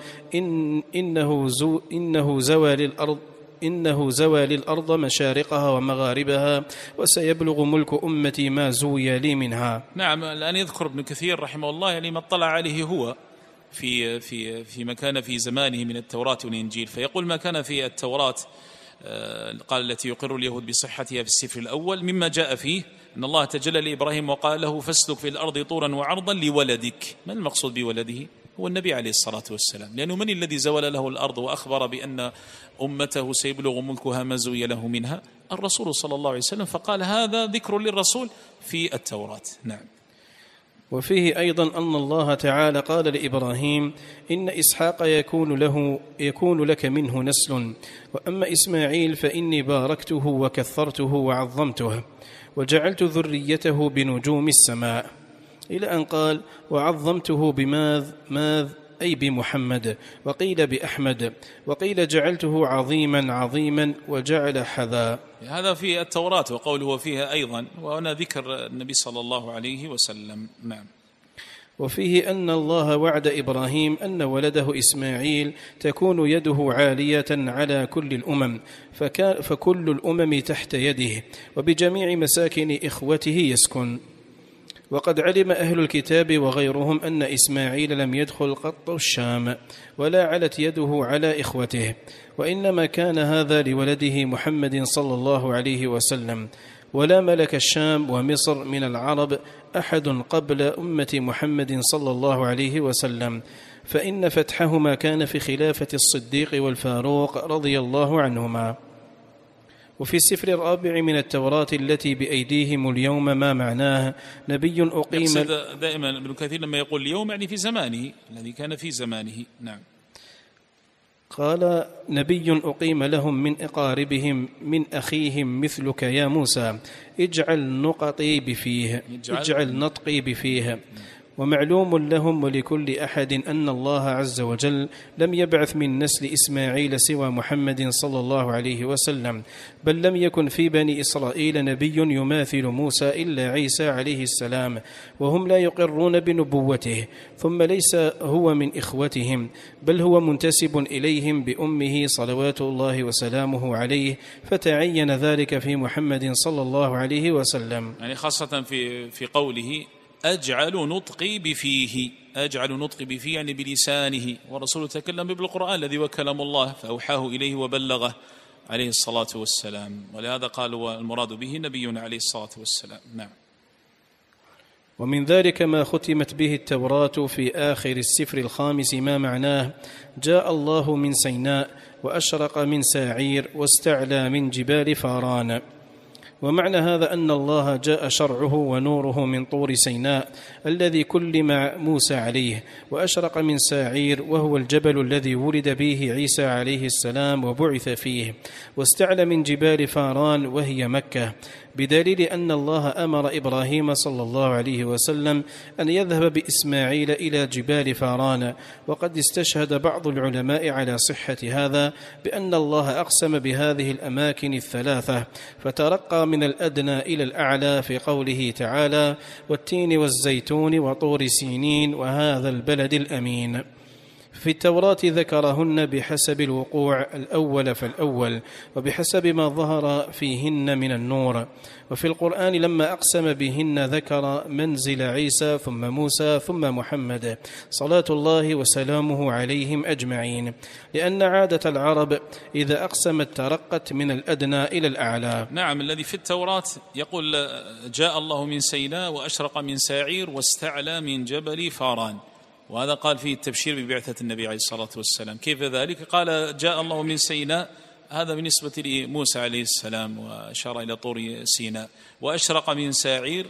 إنه زوى للأرض مشارقها ومغاربها وسيبلغ ملك أمتي ما زوي لي منها. نعم. الآن يذكر ابن كثير رحمه الله يعني ما اطلع عليه هو في ما كان في زمانه من التوراة والإنجيل، فيقول ما كان في التوراة قال التي يقر اليهود بصحتها في السفر الأول مما جاء فيه أن الله تجلى لإبراهيم وقال له فاسلك في الأرض طورا وعرضا لولدك. ما المقصود بولده؟ هو النبي عليه الصلاة والسلام، لأنه من الذي زول له الأرض وأخبر بأن أمته سيبلغ ملكها ما زوي له منها؟ الرسول صلى الله عليه وسلم، فقال هذا ذكر للرسول في التوراة. نعم. وفيه أيضا أن الله تعالى قال لإبراهيم إن إسحاق يكون لك منه نسل، وأما إسماعيل فإني باركته وكثرته وعظمته وجعلت ذريته بنجوم السماء، إلى أن قال وعظمته بماذ أي بمحمد، وقيل بأحمد، وقيل جعلته عظيما وجعل حذا. هذا في التوراة وقوله فيها أيضا، وهنا ذكر النبي صلى الله عليه وسلم. نعم. وفيه أن الله وعد إبراهيم أن ولده إسماعيل تكون يده عالية على كل الأمم، فكل الأمم تحت يده وبجميع مساكن إخوته يسكن. وقد علم أهل الكتاب وغيرهم أن إسماعيل لم يدخل قط الشام ولا علت يده على إخوته، وإنما كان هذا لولده محمد صلى الله عليه وسلم، ولا ملك الشام ومصر من العرب أحد قبل أمة محمد صلى الله عليه وسلم، فإن فتحهما كان في خلافة الصديق والفاروق رضي الله عنهما. وفي السفر الرابع من التوراة التي بأيديهم اليوم ما معناه نبي أقيم. دائما ابن كثير لما يقول اليوم يعني في زمانه الذي كان في زمانه. نعم. قال نبي أقيم لهم من أقاربهم من أخيهم مثلك يا موسى اجعل نطقي بفيه. ومعلوم لهم ولكل أحد أن الله عز وجل لم يبعث من نسل إسماعيل سوى محمد صلى الله عليه وسلم، بل لم يكن في بني إسرائيل نبي يماثل موسى إلا عيسى عليه السلام، وهم لا يقرون بنبوته، ثم ليس هو من إخوتهم بل هو منتسب إليهم بأمه صلوات الله وسلامه عليه، فتعين ذلك في محمد صلى الله عليه وسلم. يعني خاصة في قوله أجعل نطقي بفيه، أجعل نطقي بفيه يعني بلسانه، ورسوله تكلم بالقرآن الذي وكلم الله فأوحاه إليه وبلغه عليه الصلاة والسلام، ولهذا قالوا المراد به نبينا عليه الصلاة والسلام. نعم. ومن ذلك ما ختمت به التوراة في آخر السفر الخامس ما معناه جاء الله من سيناء وأشرق من ساعير واستعلى من جبال فاران. ومعنى هذا أن الله جاء شرعه ونوره من طور سيناء الذي كلم موسى عليه، وأشرق من ساعير وهو الجبل الذي ولد به عيسى عليه السلام وبعث فيه، واستعلى من جبال فاران وهي مكة، بدليل أن الله أمر إبراهيم صلى الله عليه وسلم أن يذهب بإسماعيل إلى جبال فاران. وقد استشهد بعض العلماء على صحة هذا بأن الله أقسم بهذه الأماكن الثلاثة، فترقى من الأدنى إلى الأعلى في قوله تعالى والتين والزيتون وطور سينين وهذا البلد الأمين. في التوراة ذكرهن بحسب الوقوع الأول فالأول وبحسب ما ظهر فيهن من النور، وفي القرآن لما أقسم بهن ذكر منزل عيسى ثم موسى ثم محمد صلاة الله وسلامه عليهم أجمعين، لأن عادة العرب إذا أقسمت ترقت من الأدنى إلى الأعلى. نعم. الذي في التوراة يقول جاء الله من سيناء وأشرق من ساعير واستعلى من جبل فاران، وهذا قال فيه التبشير ببعثة النبي عليه الصلاة والسلام. كيف ذلك؟ قال جاء الله من سيناء، هذا بالنسبة لموسى عليه السلام وأشار إلى طور سيناء، وأشرق من ساعير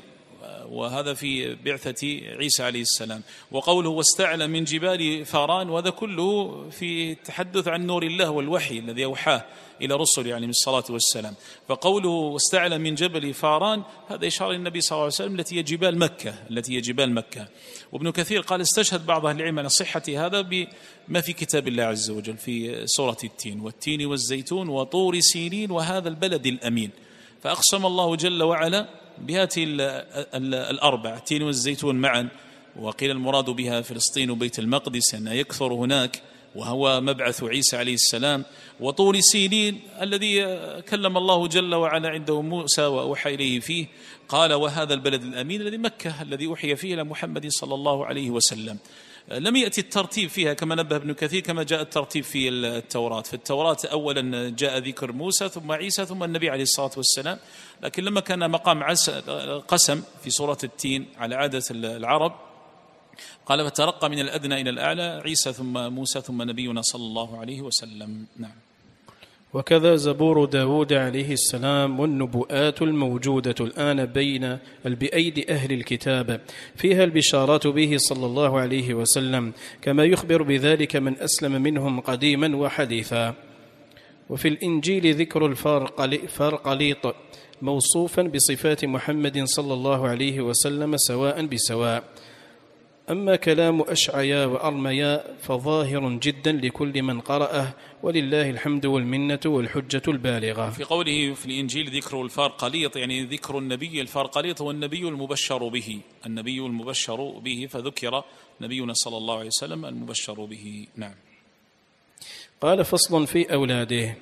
وهذا في بعثة عيسى عليه السلام. وقوله واستعلى من جبال فاران، وهذا كله في التحدث عن نور الله والوحي الذي أوحاه إلى رسله عليه الصلاة والسلام. فقوله واستعلى من جبل فاران هذا إشارة للنبي صلى الله عليه وسلم التي هي جبال مكة. وابن كثير قال استشهد بعض أهل العلم على صحة هذا بما في كتاب الله عز وجل في سورة التين، والتين والزيتون وطور سينين وهذا البلد الأمين. فأقسم الله جل وعلا بهذه الأربع، التين والزيتون معا، وقيل المراد بها فلسطين وبيت المقدس أن يكثر هناك وهو مبعث عيسى عليه السلام، وطور سينين الذي كلم الله جل وعلا عنده موسى وأوحى إليه فيه، قال وهذا البلد الأمين الذي مكة الذي أوحي فيه إلى محمد صلى الله عليه وسلم. لم يأتي الترتيب فيها كما نبه ابن كثير كما جاء الترتيب في التوراة. في التوراة أولا جاء ذكر موسى ثم عيسى ثم النبي عليه الصلاة والسلام، لكن لما كان مقام قسم في سورة التين على عادة العرب قال فترقى من الأدنى إلى الأعلى، عيسى ثم موسى ثم نبينا صلى الله عليه وسلم. نعم. وكذا زبور داود عليه السلام والنبوءات الموجودة الآن بأيدي أهل الكتاب فيها البشارات به صلى الله عليه وسلم، كما يخبر بذلك من أسلم منهم قديما وحديثا. وفي الإنجيل ذكر الفارقليط موصوفا بصفات محمد صلى الله عليه وسلم سواء بسواء. أما كلام أشعياء وأرمياء فظاهر جدا لكل من قرأه، ولله الحمد والمنة والحجة البالغة. في قوله في الإنجيل ذكر الفارقليط يعني ذكر النبي الفارقليط هو النبي المبشر به، فذكر نبينا صلى الله عليه وسلم المبشر به. نعم. قال فصل في أولاده.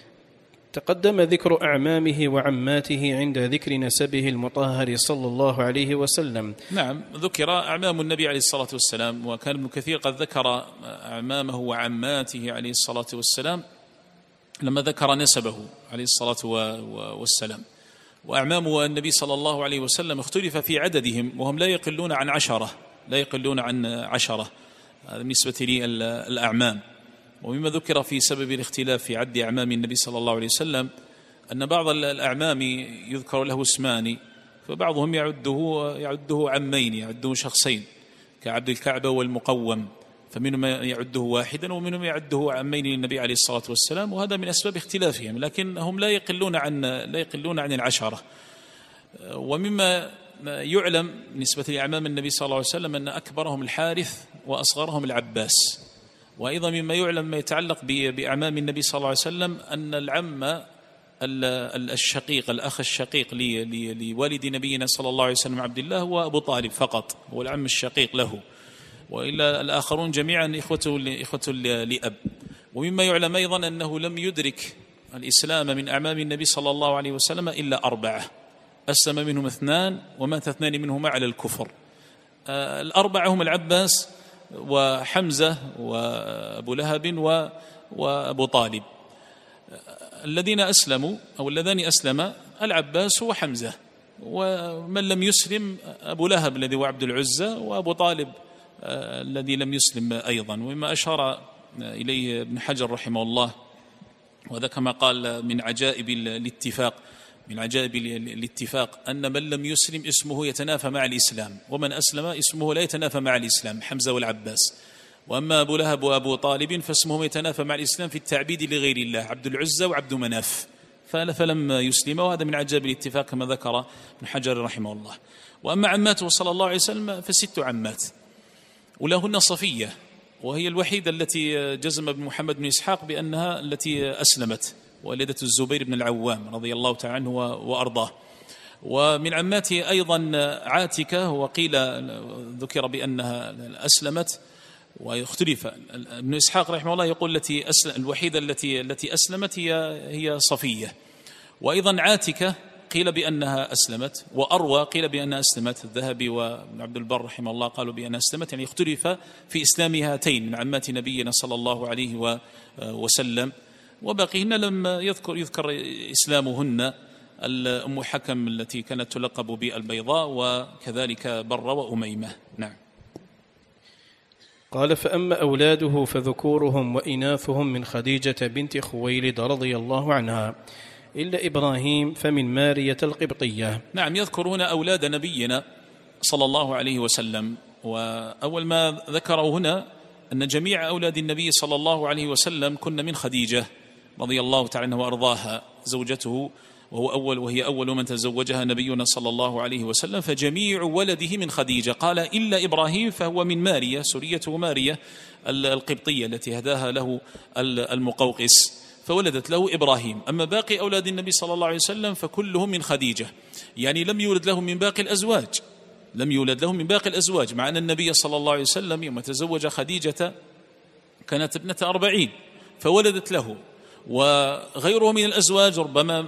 تقدم ذكر أعمامه وعماته عند ذكر نسبه المطهر صلى الله عليه وسلم. نعم، ذكر أعمام النبي عليه الصلاة والسلام، وكان ابن كثير قد ذكر أعمامه وعماته عليه الصلاة والسلام لما ذكر نسبه عليه الصلاة والسلام. وأعمام النبي صلى الله عليه وسلم اختلف في عددهم، وهم لا يقلون عن 10 هذا بالنسبة للأعمام. ومما ذكر في سبب الاختلاف في عد أعمام النبي صلى الله عليه وسلم أن بعض الأعمام يذكر له اسمان، فبعضهم يعده عمين، يعده شخصين كعبد الكعبة والمقوم، فمنهم يعده واحدا ومنهم يعده عمين للنبي عليه الصلاة والسلام، وهذا من أسباب اختلافهم، لكن هم لا يقلون عن 10. ومما يعلم نسبة لأعمام النبي صلى الله عليه وسلم أن أكبرهم الحارث وأصغرهم العباس. وأيضا مما يعلم ما يتعلق بأعمام النبي صلى الله عليه وسلم أن العم الشقيق الأخ الشقيق لوالد نبينا صلى الله عليه وسلم عبد الله هو أبو طالب فقط، هو العم الشقيق له، وإلا الآخرون جميعا إخوة لأب. ومما يعلم أيضا أنه لم يدرك الإسلام من أعمام النبي صلى الله عليه وسلم إلا 4، أسلم منهم 2 ومات 2 منهما على الكفر. 4 هم العباس وحمزة وأبو لهب وأبو طالب. الذين أسلموا أو اللذان أسلما العباس وحمزة، ومن لم يسلم أبو لهب الذي هو عبد العزى، وأبو طالب الذي لم يسلم أيضا. ومما أشار إليه ابن حجر رحمه الله، وهذا كما قال من عجائب الاتفاق أن من لم يسلم اسمه يتنافى مع الإسلام، ومن أسلم اسمه لا يتنافى مع الإسلام، حمزة والعباس. وأما أبو لهب وأبو طالب فاسمهم يتنافى مع الإسلام في التعبيد لغير الله، عبد العزى وعبد مناف، فلم يسلم، وهذا من عجائب الاتفاق كما ذكر ابن حجر رحمه الله. وأما عماته صلى الله عليه وسلم ف6 عمات، ولهن صفية، وهي الوحيدة التي جزم ابن محمد بن إسحاق بأنها التي أسلمت، والدة الزبير بن العوام رضي الله تعالى عنه وأرضاه. ومن عماته أيضا عاتكة، وقيل ذكر بأنها أسلمت، ويختلف. ابن إسحاق رحمه الله يقول الوحيدة التي أسلمت هي صفية. وأيضا عاتكة قيل بأنها أسلمت، وأروى قيل بأنها أسلمت. الذهبي وابن عبد البر رحمه الله قالوا بأنها أسلمت، يعني اختلف في إسلام هاتين من عمات نبينا صلى الله عليه وسلم. وباقيهن لم يذكر إسلامهن، الأم حكم التي كانت تلقب بالبيضاء، وكذلك برة وأميمة. نعم. قال فأما أولاده فذكورهم وإناثهم من خديجة بنت خويلد رضي الله عنها إلا إبراهيم فمن مارية القبطية. نعم، يذكر هنا أولاد نبينا صلى الله عليه وسلم. وأول ما ذكره هنا أن جميع أولاد النبي صلى الله عليه وسلم كن من خديجة رضي الله تعالى عنها وأرضاها زوجته، وهي أول من تزوجها نبينا صلى الله عليه وسلم، فجميع ولده من خديجة. قال إلا إبراهيم فهو من مارية، سريته مارية القبطية التي هداها له المقوقس، فولدت له إبراهيم. أما باقي أولاد النبي صلى الله عليه وسلم فكلهم من خديجة، يعني لم يولد لهم من باقي الأزواج، لم يولد لهم من باقي الأزواج، مع أن النبي صلى الله عليه وسلم يوم تزوج خديجة كانت ابنة 40 فولدت له، وغيره من الأزواج ربما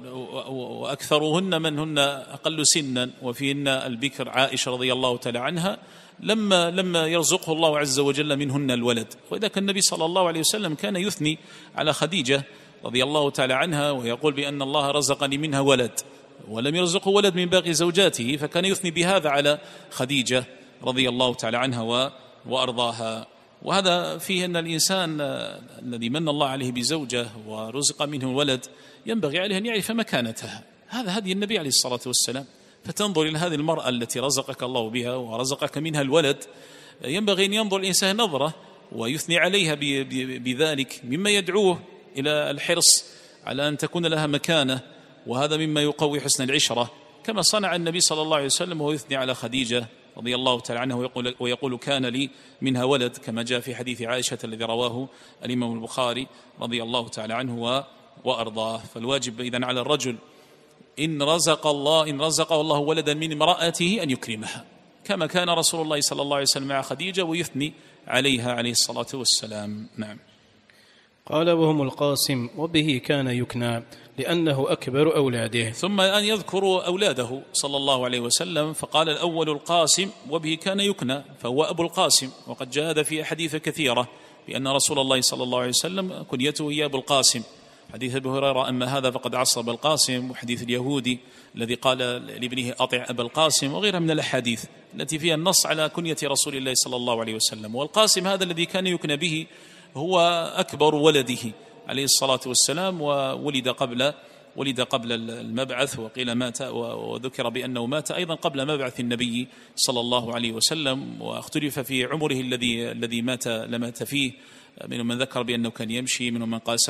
وأكثرهن من هن أقل سنا وفيهن البكر عائشة رضي الله تعالى عنها لما يرزقه الله عز وجل منهن الولد. وإذا كان النبي صلى الله عليه وسلم كان يثني على خديجة رضي الله تعالى عنها ويقول بأن الله رزقني منها ولد، ولم يرزقه ولد من باقي زوجاته، فكان يثني بهذا على خديجة رضي الله تعالى عنها وأرضاها. وهذا فيه أن الإنسان الذي من الله عليه بزوجة ورزق منه ولد ينبغي عليه أن يعرف مكانتها، هذا هدي النبي عليه الصلاة والسلام. فتنظر إلى هذه المرأة التي رزقك الله بها ورزقك منها الولد، ينبغي أن ينظر الإنسان نظرة ويثني عليها بذلك، مما يدعوه إلى الحرص على أن تكون لها مكانة، وهذا مما يقوي حسن العشرة، كما صنع النبي صلى الله عليه وسلم وهو يثني على خديجة رضي الله تعالى عنها ويقول كان لي منها ولد، كما جاء في حديث عائشة الذي رواه الإمام البخاري رضي الله تعالى عنه وأرضاه. فالواجب إذن على الرجل إن رزقه الله ولدا من امرأته أن يكرمها، كما كان رسول الله صلى الله عليه وسلم مع خديجة ويثني عليها عليه الصلاة والسلام. نعم. قال وهم القاسم وبه كان يكنى لأنه أكبر أولاده. ثم أن يذكر أولاده صلى الله عليه وسلم، فقال الأول القاسم وبه كان يكنى فهو أبو القاسم، وقد جاء هذا في أحاديث كثيرة بأن رسول الله صلى الله عليه وسلم كنيته هي أبو القاسم. حديث أبي هريرة أما هذا فقد عصى أبا القاسم، وحديث اليهودي الذي قال لابنه أطع أبا القاسم، وغيرها من الأحاديث التي فيها النص على كنية رسول الله صلى الله عليه وسلم. والقاسم هذا الذي كان يكنى به هو أكبر ولده عليه الصلاة والسلام، وولد قبل المبعث، وقيل مات، وذكر بأنه مات أيضا قبل مبعث النبي صلى الله عليه وسلم. واختلف في عمره الذي مات فيه، منهم من ذكر بأنه كان يمشي، منهم من قال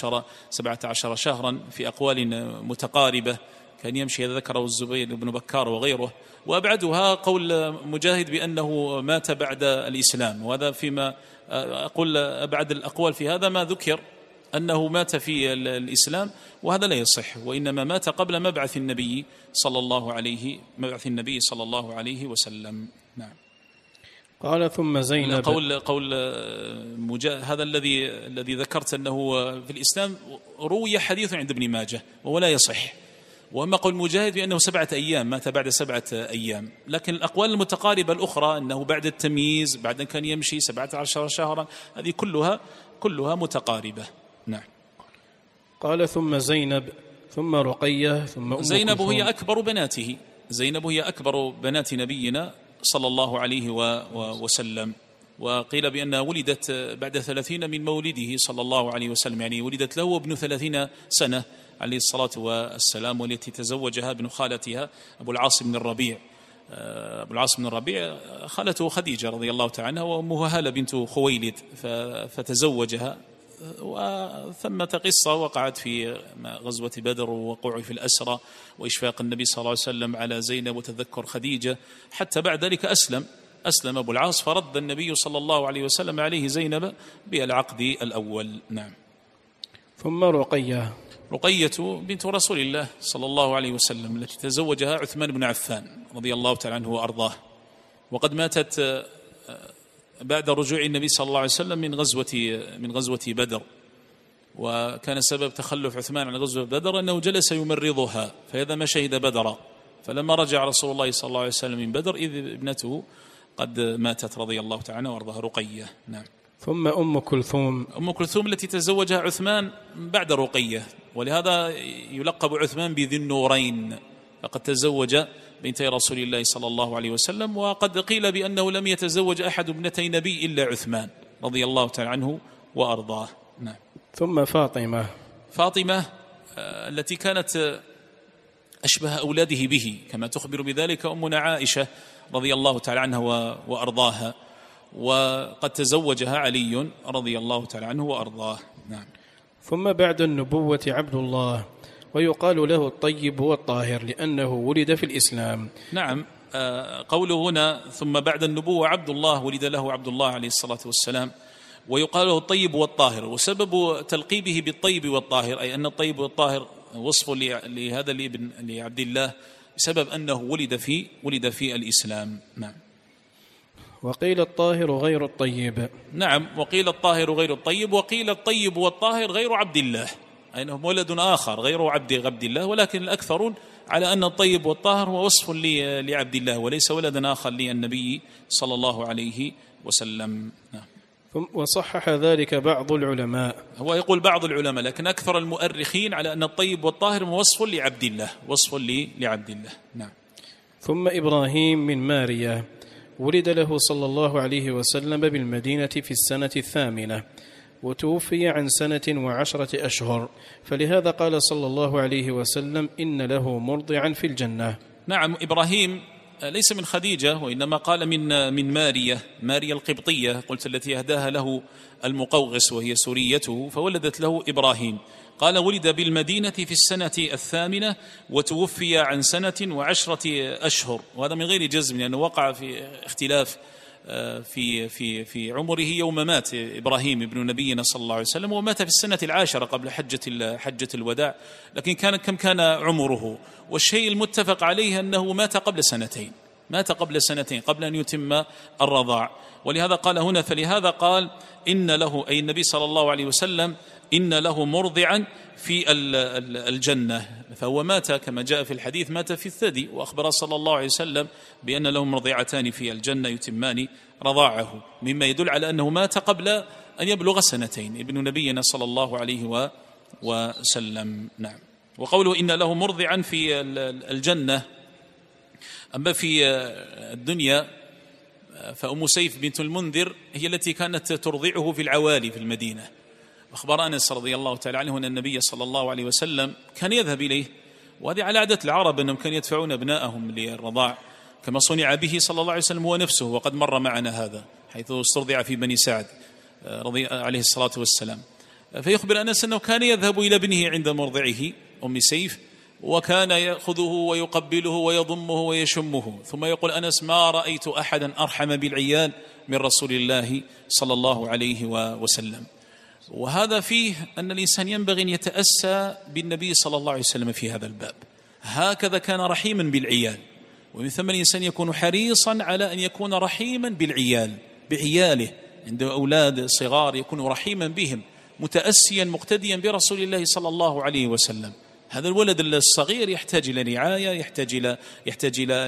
17 شهرا، في أقوال متقاربة كان يمشي، ذكره الزبير بن بكار وغيره. وأبعدها قول مجاهد بأنه مات بعد الإسلام، وهذا فيما أقول أبعد الأقوال في هذا ما ذكر أنه مات في الإسلام، وهذا لا يصح، وإنما مات قبل مبعث النبي صلى الله عليه وسلم. نعم. قال ثم زينب. قول هذا الذي ذكرت أنه في الإسلام روي حديث عند ابن ماجه وهو لا يصح، وأما قول مجاهد بأنه 7 أيام، مات بعد 7 أيام، لكن الأقوال المتقاربة الأخرى أنه بعد التمييز، بعد أن كان يمشي 17 شهرا، هذه كلها متقاربة. نعم. قال ثم زينب ثم رقية ثم أم زينب كلثوم. هي أكبر بناته، زينب هي أكبر بنات نبينا صلى الله عليه وسلم، وقيل بأنها ولدت بعد 30 من مولده صلى الله عليه وسلم، يعني ولدت له ابن 30 سنة عليه الصلاة والسلام، والتي تزوجها ابن خالتها أبو العاص بن الربيع. أبو العاص بن الربيع خالته خديجة رضي الله تعالى عنها، وأمها هالة بنت خويلد، فتزوجها. وثمة قصة وقعت في غزوة بدر ووقوعه في الأسرى وإشفاق النبي صلى الله عليه وسلم على زينب وتذكر خديجة، حتى بعد ذلك أسلم أبو العاص، فرد النبي صلى الله عليه وسلم عليه زينب بالعقد الأول. نعم. ثم رقية بنت رسول الله صلى الله عليه وسلم، التي تزوجها عثمان بن عفان رضي الله تعالى عنه وأرضاه، وقد ماتت بعد رجوع النبي صلى الله عليه وسلم من غزوة بدر. وكان سبب تخلف عثمان عن غزوة بدر أنه جلس يمرضها، فإذا ما شهد بدرا، فلما رجع رسول الله صلى الله عليه وسلم من بدر إذ ابنته قد ماتت رضي الله تعالى وأرضاها رقية. نعم. ثم أم كلثوم التي تزوجها عثمان بعد رقية، ولهذا يلقب عثمان بذي النورين، لقد تزوج بنتي رسول الله صلى الله عليه وسلم. وقد قيل بأنه لم يتزوج أحد ابنتي نبي إلا عثمان رضي الله تعالى عنه وأرضاه. نعم. ثم فاطمة التي كانت أشبه أولاده به، كما تخبر بذلك أمنا عائشة رضي الله تعالى عنها وأرضاها، وقد تزوجها علي رضي الله تعالى عنه وأرضاه. نعم. ثم بعد النبوة عبد الله، ويقال له الطيب والطاهر لأنه ولد في الإسلام. نعم. قوله هنا ثم بعد النبوة عبد الله، ولد له عبد الله عليه الصلاة والسلام، ويقال له الطيب والطاهر. وسبب تلقيبه بالطيب والطاهر أي أن الطيب والطاهر وصف لهذا الابن لعبد الله بسبب أنه ولد في الإسلام. نعم. وقيل الطاهر غير الطيب. نعم، وقيل الطاهر غير الطيب، وقيل الطيب والطاهر غير عبد الله، أي أنه ولد آخر غير عبد الله، ولكن الأكثرون على أن الطيب والطاهر هو وصف لعبد الله وليس ولدا آخر للنبي صلى الله عليه وسلم. نعم. وصحح ذلك بعض العلماء. هو يقول بعض العلماء، لكن أكثر المؤرخين على أن الطيب والطاهر وصف لعبد الله، وصف لعبد الله. نعم. ثم إبراهيم من ماريا، ولد له صلى الله عليه وسلم بالمدينة في السنة 8، وتوفي عن 10 أشهر، فلهذا قال صلى الله عليه وسلم إن له مرضعا في الجنة. نعم. إبراهيم ليس من خديجة، وإنما قال من ماريا القبطية، قلت التي أهداها له المقوغس وهي سوريته، فولدت له إبراهيم. قال ولد بالمدينة في السنة 8 وتوفي عن 10 أشهر، وهذا من غير جزم لأنه وقع في اختلاف في عمره يوم مات إبراهيم ابن نبينا صلى الله عليه وسلم، ومات في السنة 10 قبل حجة الوداع، لكن كم كان عمره؟ والشيء المتفق عليه أنه مات قبل سنتين قبل أن يتم الرضاع. ولهذا قال هنا، فلهذا قال إن له، أي النبي صلى الله عليه وسلم، إن له مرضعا في الجنة، فهو مات كما جاء في الحديث مات في الثدي، وأخبر صلى الله عليه وسلم بأن له مرضعتان في الجنة يتمان رضاعه، مما يدل على أنه مات قبل أن يبلغ 2 ابن نبينا صلى الله عليه وسلم. نعم. وقوله إن له مرضعا في الجنة، أما في الدنيا فأم سيف بنت المنذر هي التي كانت ترضعه في العوالي في المدينة. أخبر أنس رضي الله تعالى عنه أن النبي صلى الله عليه وسلم كان يذهب إليه، وهذه على عادة العرب أنهم كانوا يدفعون أبنائهم للرضاع، كما صنع به صلى الله عليه وسلم هو نفسه، وقد مر معنا هذا حيث استرضع في بني سعد رضي عليه الصلاة والسلام. فيخبر أنس أنه كان يذهب إلى ابنه عند مرضعه أم سيف، وكان يأخذه ويقبله ويضمه ويشمه، ثم يقول أنس ما رأيت أحدا أرحم بالعيال من رسول الله صلى الله عليه وسلم. وهذا فيه أن الإنسان ينبغي أن يتأسى بالنبي صلى الله عليه وسلم في هذا الباب، هكذا كان رحيما بالعيال، ومن ثم الإنسان يكون حريصا على أن يكون رحيما بعياله، عنده أولاد صغار يكون رحيما بهم، متأسيا مقتديا برسول الله صلى الله عليه وسلم. هذا الولد الصغير يحتاج إلى رعاية، يحتاج إلى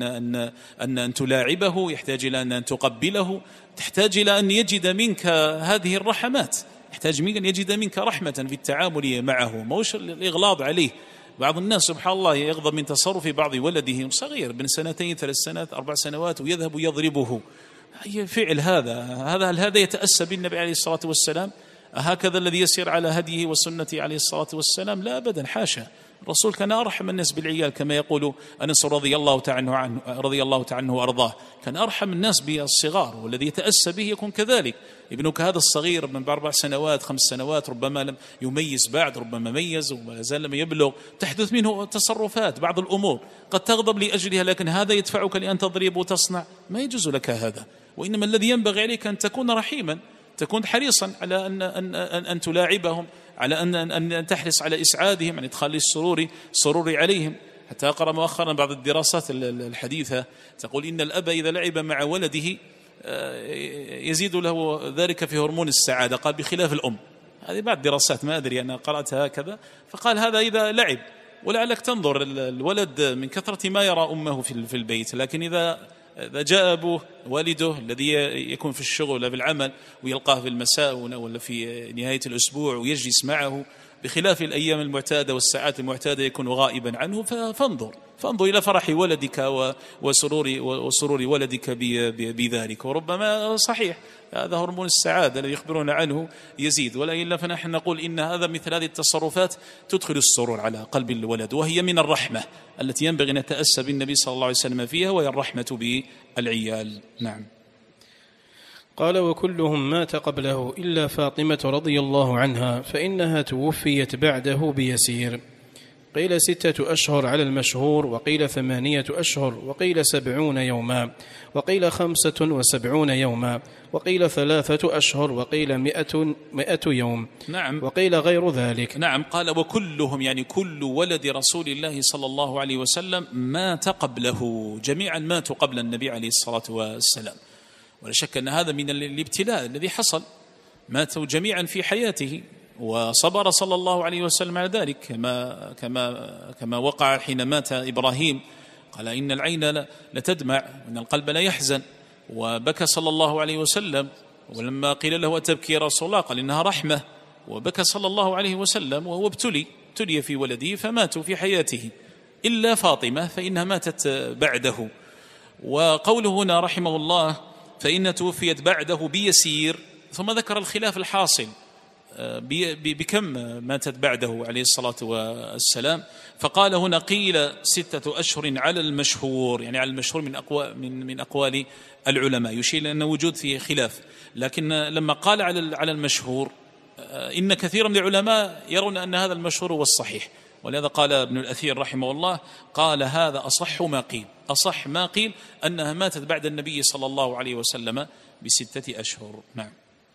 أن تلاعبه، يحتاج إلى أن تقبله، تحتاج إلى أن يجد منك هذه الرحمات، يحتاج منك أن يجد منك رحمة في التعامل معه، موش الإغلاظ عليه. بعض الناس سبحان الله يغضب من تصرف بعض ولده صغير ابن 2 3 سنوات 4 سنوات ويذهب يضربه. فعل هذا يتأسى بالنبي عليه الصلاة والسلام؟ هكذا الذي يسير على هديه وسنة عليه الصلاة والسلام؟ لا أبدا، حاشا. الرسول كان أرحم الناس بالعيال، كما يقول أنس رضي الله تعالى عنه وأرضاه، كان أرحم الناس بالصغار، والذي يتأسى به يكون كذلك. ابنك هذا الصغير من 4 سنوات 5 سنوات ربما لم يميز بعد، ربما ميز ولا زال لم يبلغ، تحدث منه تصرفات، بعض الأمور قد تغضب لأجلها، لكن هذا يدفعك لأن تضرب وتصنع، ما يجوز لك هذا. وإنما الذي ينبغي عليك أن تكون رحيما، تكون حريصا على أن تلاعبهم، على أن تحرص على إسعادهم، أن إدخال السرور عليهم. حتى أقرأ مؤخرا بعض الدراسات الحديثة تقول إن الأب إذا لعب مع ولده يزيد له ذلك في هرمون السعادة، قال بخلاف الأم. هذه بعض الدراسات ما أدري، أنا قرأتها هكذا، فقال هذا إذا لعب، ولعلك تنظر الولد من كثرة ما يرى أمه في البيت، لكن إذا جاء أبوه والده الذي يكون في الشغل ولا في العمل ويلقاه في المساء ولا في نهاية الأسبوع ويجلس معه بخلاف الأيام المعتادة والساعات المعتادة يكون غائبا عنه. فانظر إلى فرح ولدك وسرور ولدك بذلك، وربما صحيح هذا هرمون السعادة الذي يخبرون عنه يزيد، وإلا فنحن نقول إن هذا مثل هذه التصرفات تدخل السرور على قلب الولد، وهي من الرحمة التي ينبغي أن نتأسى بالنبي صلى الله عليه وسلم فيها، وهي الرحمة بالعيال. نعم. قال: وكلهم مات قبله إلا فاطمة رضي الله عنها، فإنها توفيت بعده بيسير. قيل 6 أشهر على المشهور، وقيل 8 أشهر، وقيل 70 يوما، وقيل 75 يوما، وقيل 3 أشهر، وقيل 100 يوم. نعم. وقيل غير ذلك. نعم. قال: وكلهم يعني كل ولد رسول الله صلى الله عليه وسلم مات قبله، جميعا ماتوا قبل النبي عليه الصلاة والسلام، ولا شك أن هذا من الابتلاء الذي حصل، ماتوا جميعا في حياته، وصبر صلى الله عليه وسلم على ذلك، كما وقع حين مات إبراهيم، قال: إن العين لتدمع وإن القلب لا يحزن، وبكى صلى الله عليه وسلم، ولما قيل له أتبكي يا رسول الله قال: إنها رحمة، وبكى صلى الله عليه وسلم، وهو ابتلي في ولده فماتوا في حياته، إلا فاطمة فإنها ماتت بعده. وقوله هنا رحمه الله فإن توفيت بعده بيسير، ثم ذكر الخلاف الحاصل بكم ماتت بعده عليه الصلاة والسلام، فقال هنا قيل 6 أشهر على المشهور، يعني على المشهور من أقوال العلماء، يشير أن وجود فيه خلاف، لكن لما قال على المشهور إن كثير من العلماء يرون أن هذا المشهور هو الصحيح، ولهذا قال ابن الأثير رحمه الله قال: هذا أصح ما قيل أنها ماتت بعد النبي صلى الله عليه وسلم ب6 أشهر. نعم.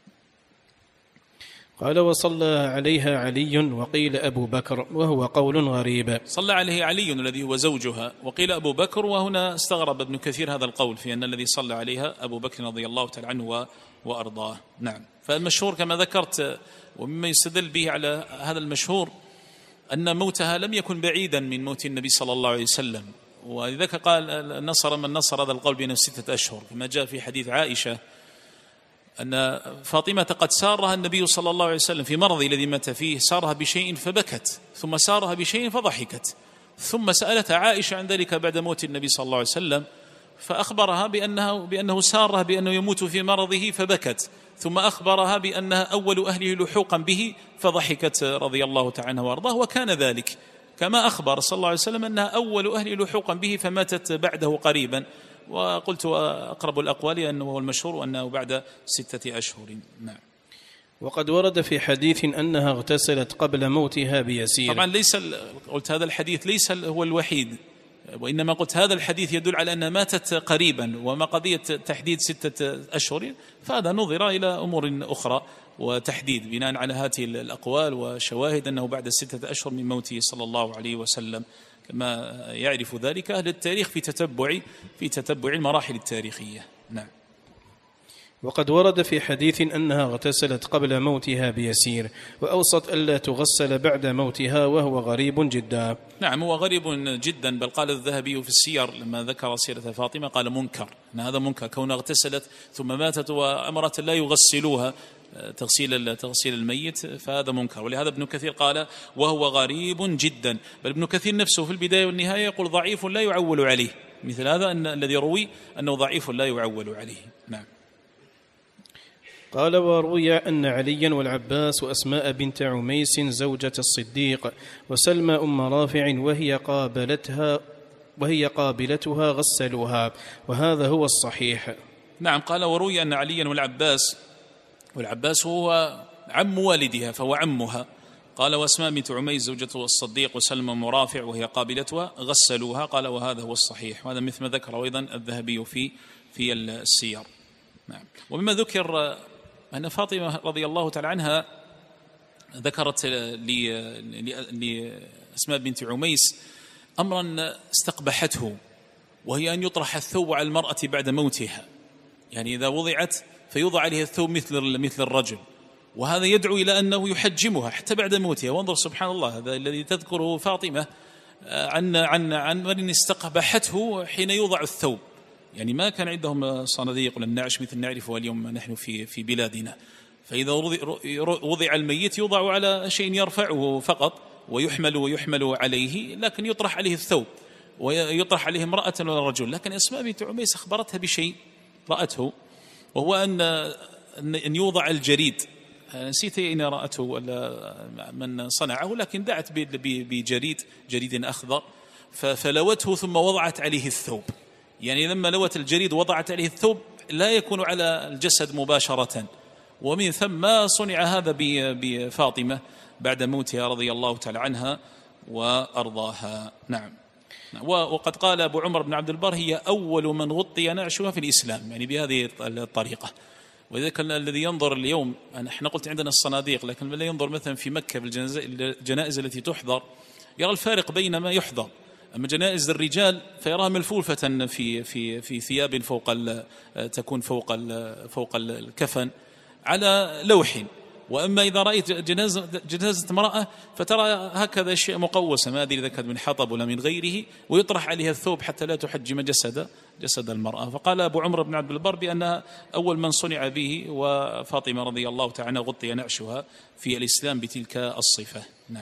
قال: وصلى عليها علي، وقيل أبو بكر، وهو قول غريب. صلى عليه علي الذي هو زوجها، وقيل أبو بكر، وهنا استغرب ابن كثير هذا القول في أن الذي صلى عليها أبو بكر رضي الله تعالى عنه وأرضاه. نعم. فالمشهور كما ذكرت، ومما يستدل به على هذا المشهور أن موتها لم يكن بعيدا من موت النبي صلى الله عليه وسلم، ولذلك قال من نصر هذا القول بأنه 6 أشهر، كما جاء في حديث عائشة أن فاطمة قد سارها النبي صلى الله عليه وسلم في مرضه الذي مات فيه، سارها بشيء فبكت، ثم سارها بشيء فضحكت، ثم سألت عائشة عن ذلك بعد موت النبي صلى الله عليه وسلم، فأخبرها بأنه سارها بأنه يموت في مرضه فبكت، ثم أخبرها بأنها أول أهله لحوقا به فضحكت رضي الله تعالى عنها وارضاه، وكان ذلك كما أخبر صلى الله عليه وسلم أنها أول أهله لحوقا به فماتت بعده قريبا. وقلت أقرب الأقوال أنه هو المشهور وأنه بعد 6 أشهر. نعم. وقد ورد في حديث أنها اغتسلت قبل موتها بيسير. طبعا قلت هذا الحديث ليس هو الوحيد، وإنما قلت هذا الحديث يدل على أنها ماتت قريبا، وما قضية تحديد 6 أشهر فهذا نظر إلى أمور أخرى وتحديد بناء على هذه الأقوال وشواهد أنه بعد 6 أشهر من موته صلى الله عليه وسلم، كما يعرف ذلك أهل التاريخ في تتبع المراحل التاريخية. نعم. وقد ورد في حديث أنها اغتسلت قبل موتها بيسير، وأوصت ألا تغسل بعد موتها، وهو غريب جدا. نعم، هو غريب جدا، بل قال الذهبي في السير لما ذكر سيرة فاطمة قال منكر، أن هذا منكر، كونها اغتسلت ثم ماتت وأمرت لا يغسلوها تغسيل الميت، فهذا منكر. ولهذا ابن كثير قال وهو غريب جدا، بل ابن كثير نفسه في البداية والنهاية يقول ضعيف لا يعول عليه، مثل هذا أن الذي يروي أنه ضعيف لا يعول عليه. نعم. قال: وروي أن عليا والعباس وأسماء بنت عميس زوجة الصديق وسلمى أم رافع وهي قابلتها غسلوها، وهذا هو الصحيح. نعم. قال: وروي أن عليا والعباس هو عم والدها فهو عمها. قال: وأسماء بنت عميس زوجة الصديق وسلمى أم رافع وهي قابلتها غسلوها. قال: وهذا هو الصحيح، وهذا مثل ما ذكر أيضا الذهبي في السير. نعم. ومما ذكر أن فاطمة رضي الله تعالى عنها ذكرت لأسماء بنت عميس أمرا استقبحته، وهي أن يطرح الثوب على المرأة بعد موتها، يعني إذا وضعت فيوضع عليها الثوب مثل الرجل، وهذا يدعو إلى أنه يحجمها حتى بعد موتها. وانظر سبحان الله، هذا الذي تذكره فاطمة عن من استقبحته حين يوضع الثوب، يعني ما كان عندهم صناديق ولا النعش مثل نعرفه اليوم نحن في بلادنا، فإذا وضع الميت يوضع على شيء يرفعه فقط ويحمل عليه، لكن يطرح عليه الثوب ويطرح عليه امرأة ولا رجل. لكن أسماء بنت عميس أخبرتها بشيء رأته، وهو أن يوضع الجريد، نسيت أين رأته ولا من صنعه، لكن دعت جريد أخضر فلوته ثم وضعت عليه الثوب. يعني لما لوت الجريد وضعت عليه الثوب لا يكون على الجسد مباشرة. ومن ثم صنع هذا بفاطمة بعد موتها رضي الله تعالى عنها وأرضاها. نعم. وقد قال أبو عمر بن عبد البر هي أول من غطي نعشها في الإسلام، يعني بهذه الطريقة. وذلك الذي ينظر اليوم، احنا قلت عندنا الصناديق، لكن الذي ينظر مثلا في مكة بالجنائز التي تحضر يرى الفارق بين ما يحضر. أما جنائز الرجال فيراها ملفوفة في ثياب تكون فوق الكفن على لوح. وأما إذا رأيت جنازة امرأة فترى هكذا أشياء مقوسة، ما أدري إذا كانت من حطب ولا من غيره، ويطرح عليها الثوب حتى لا تحجم جسد المرأة. فقال أبو عمر بن عبد البر بأنها أول من صنع به، وفاطمة رضي الله تعالى غطي نعشها في الإسلام بتلك الصفة. نعم.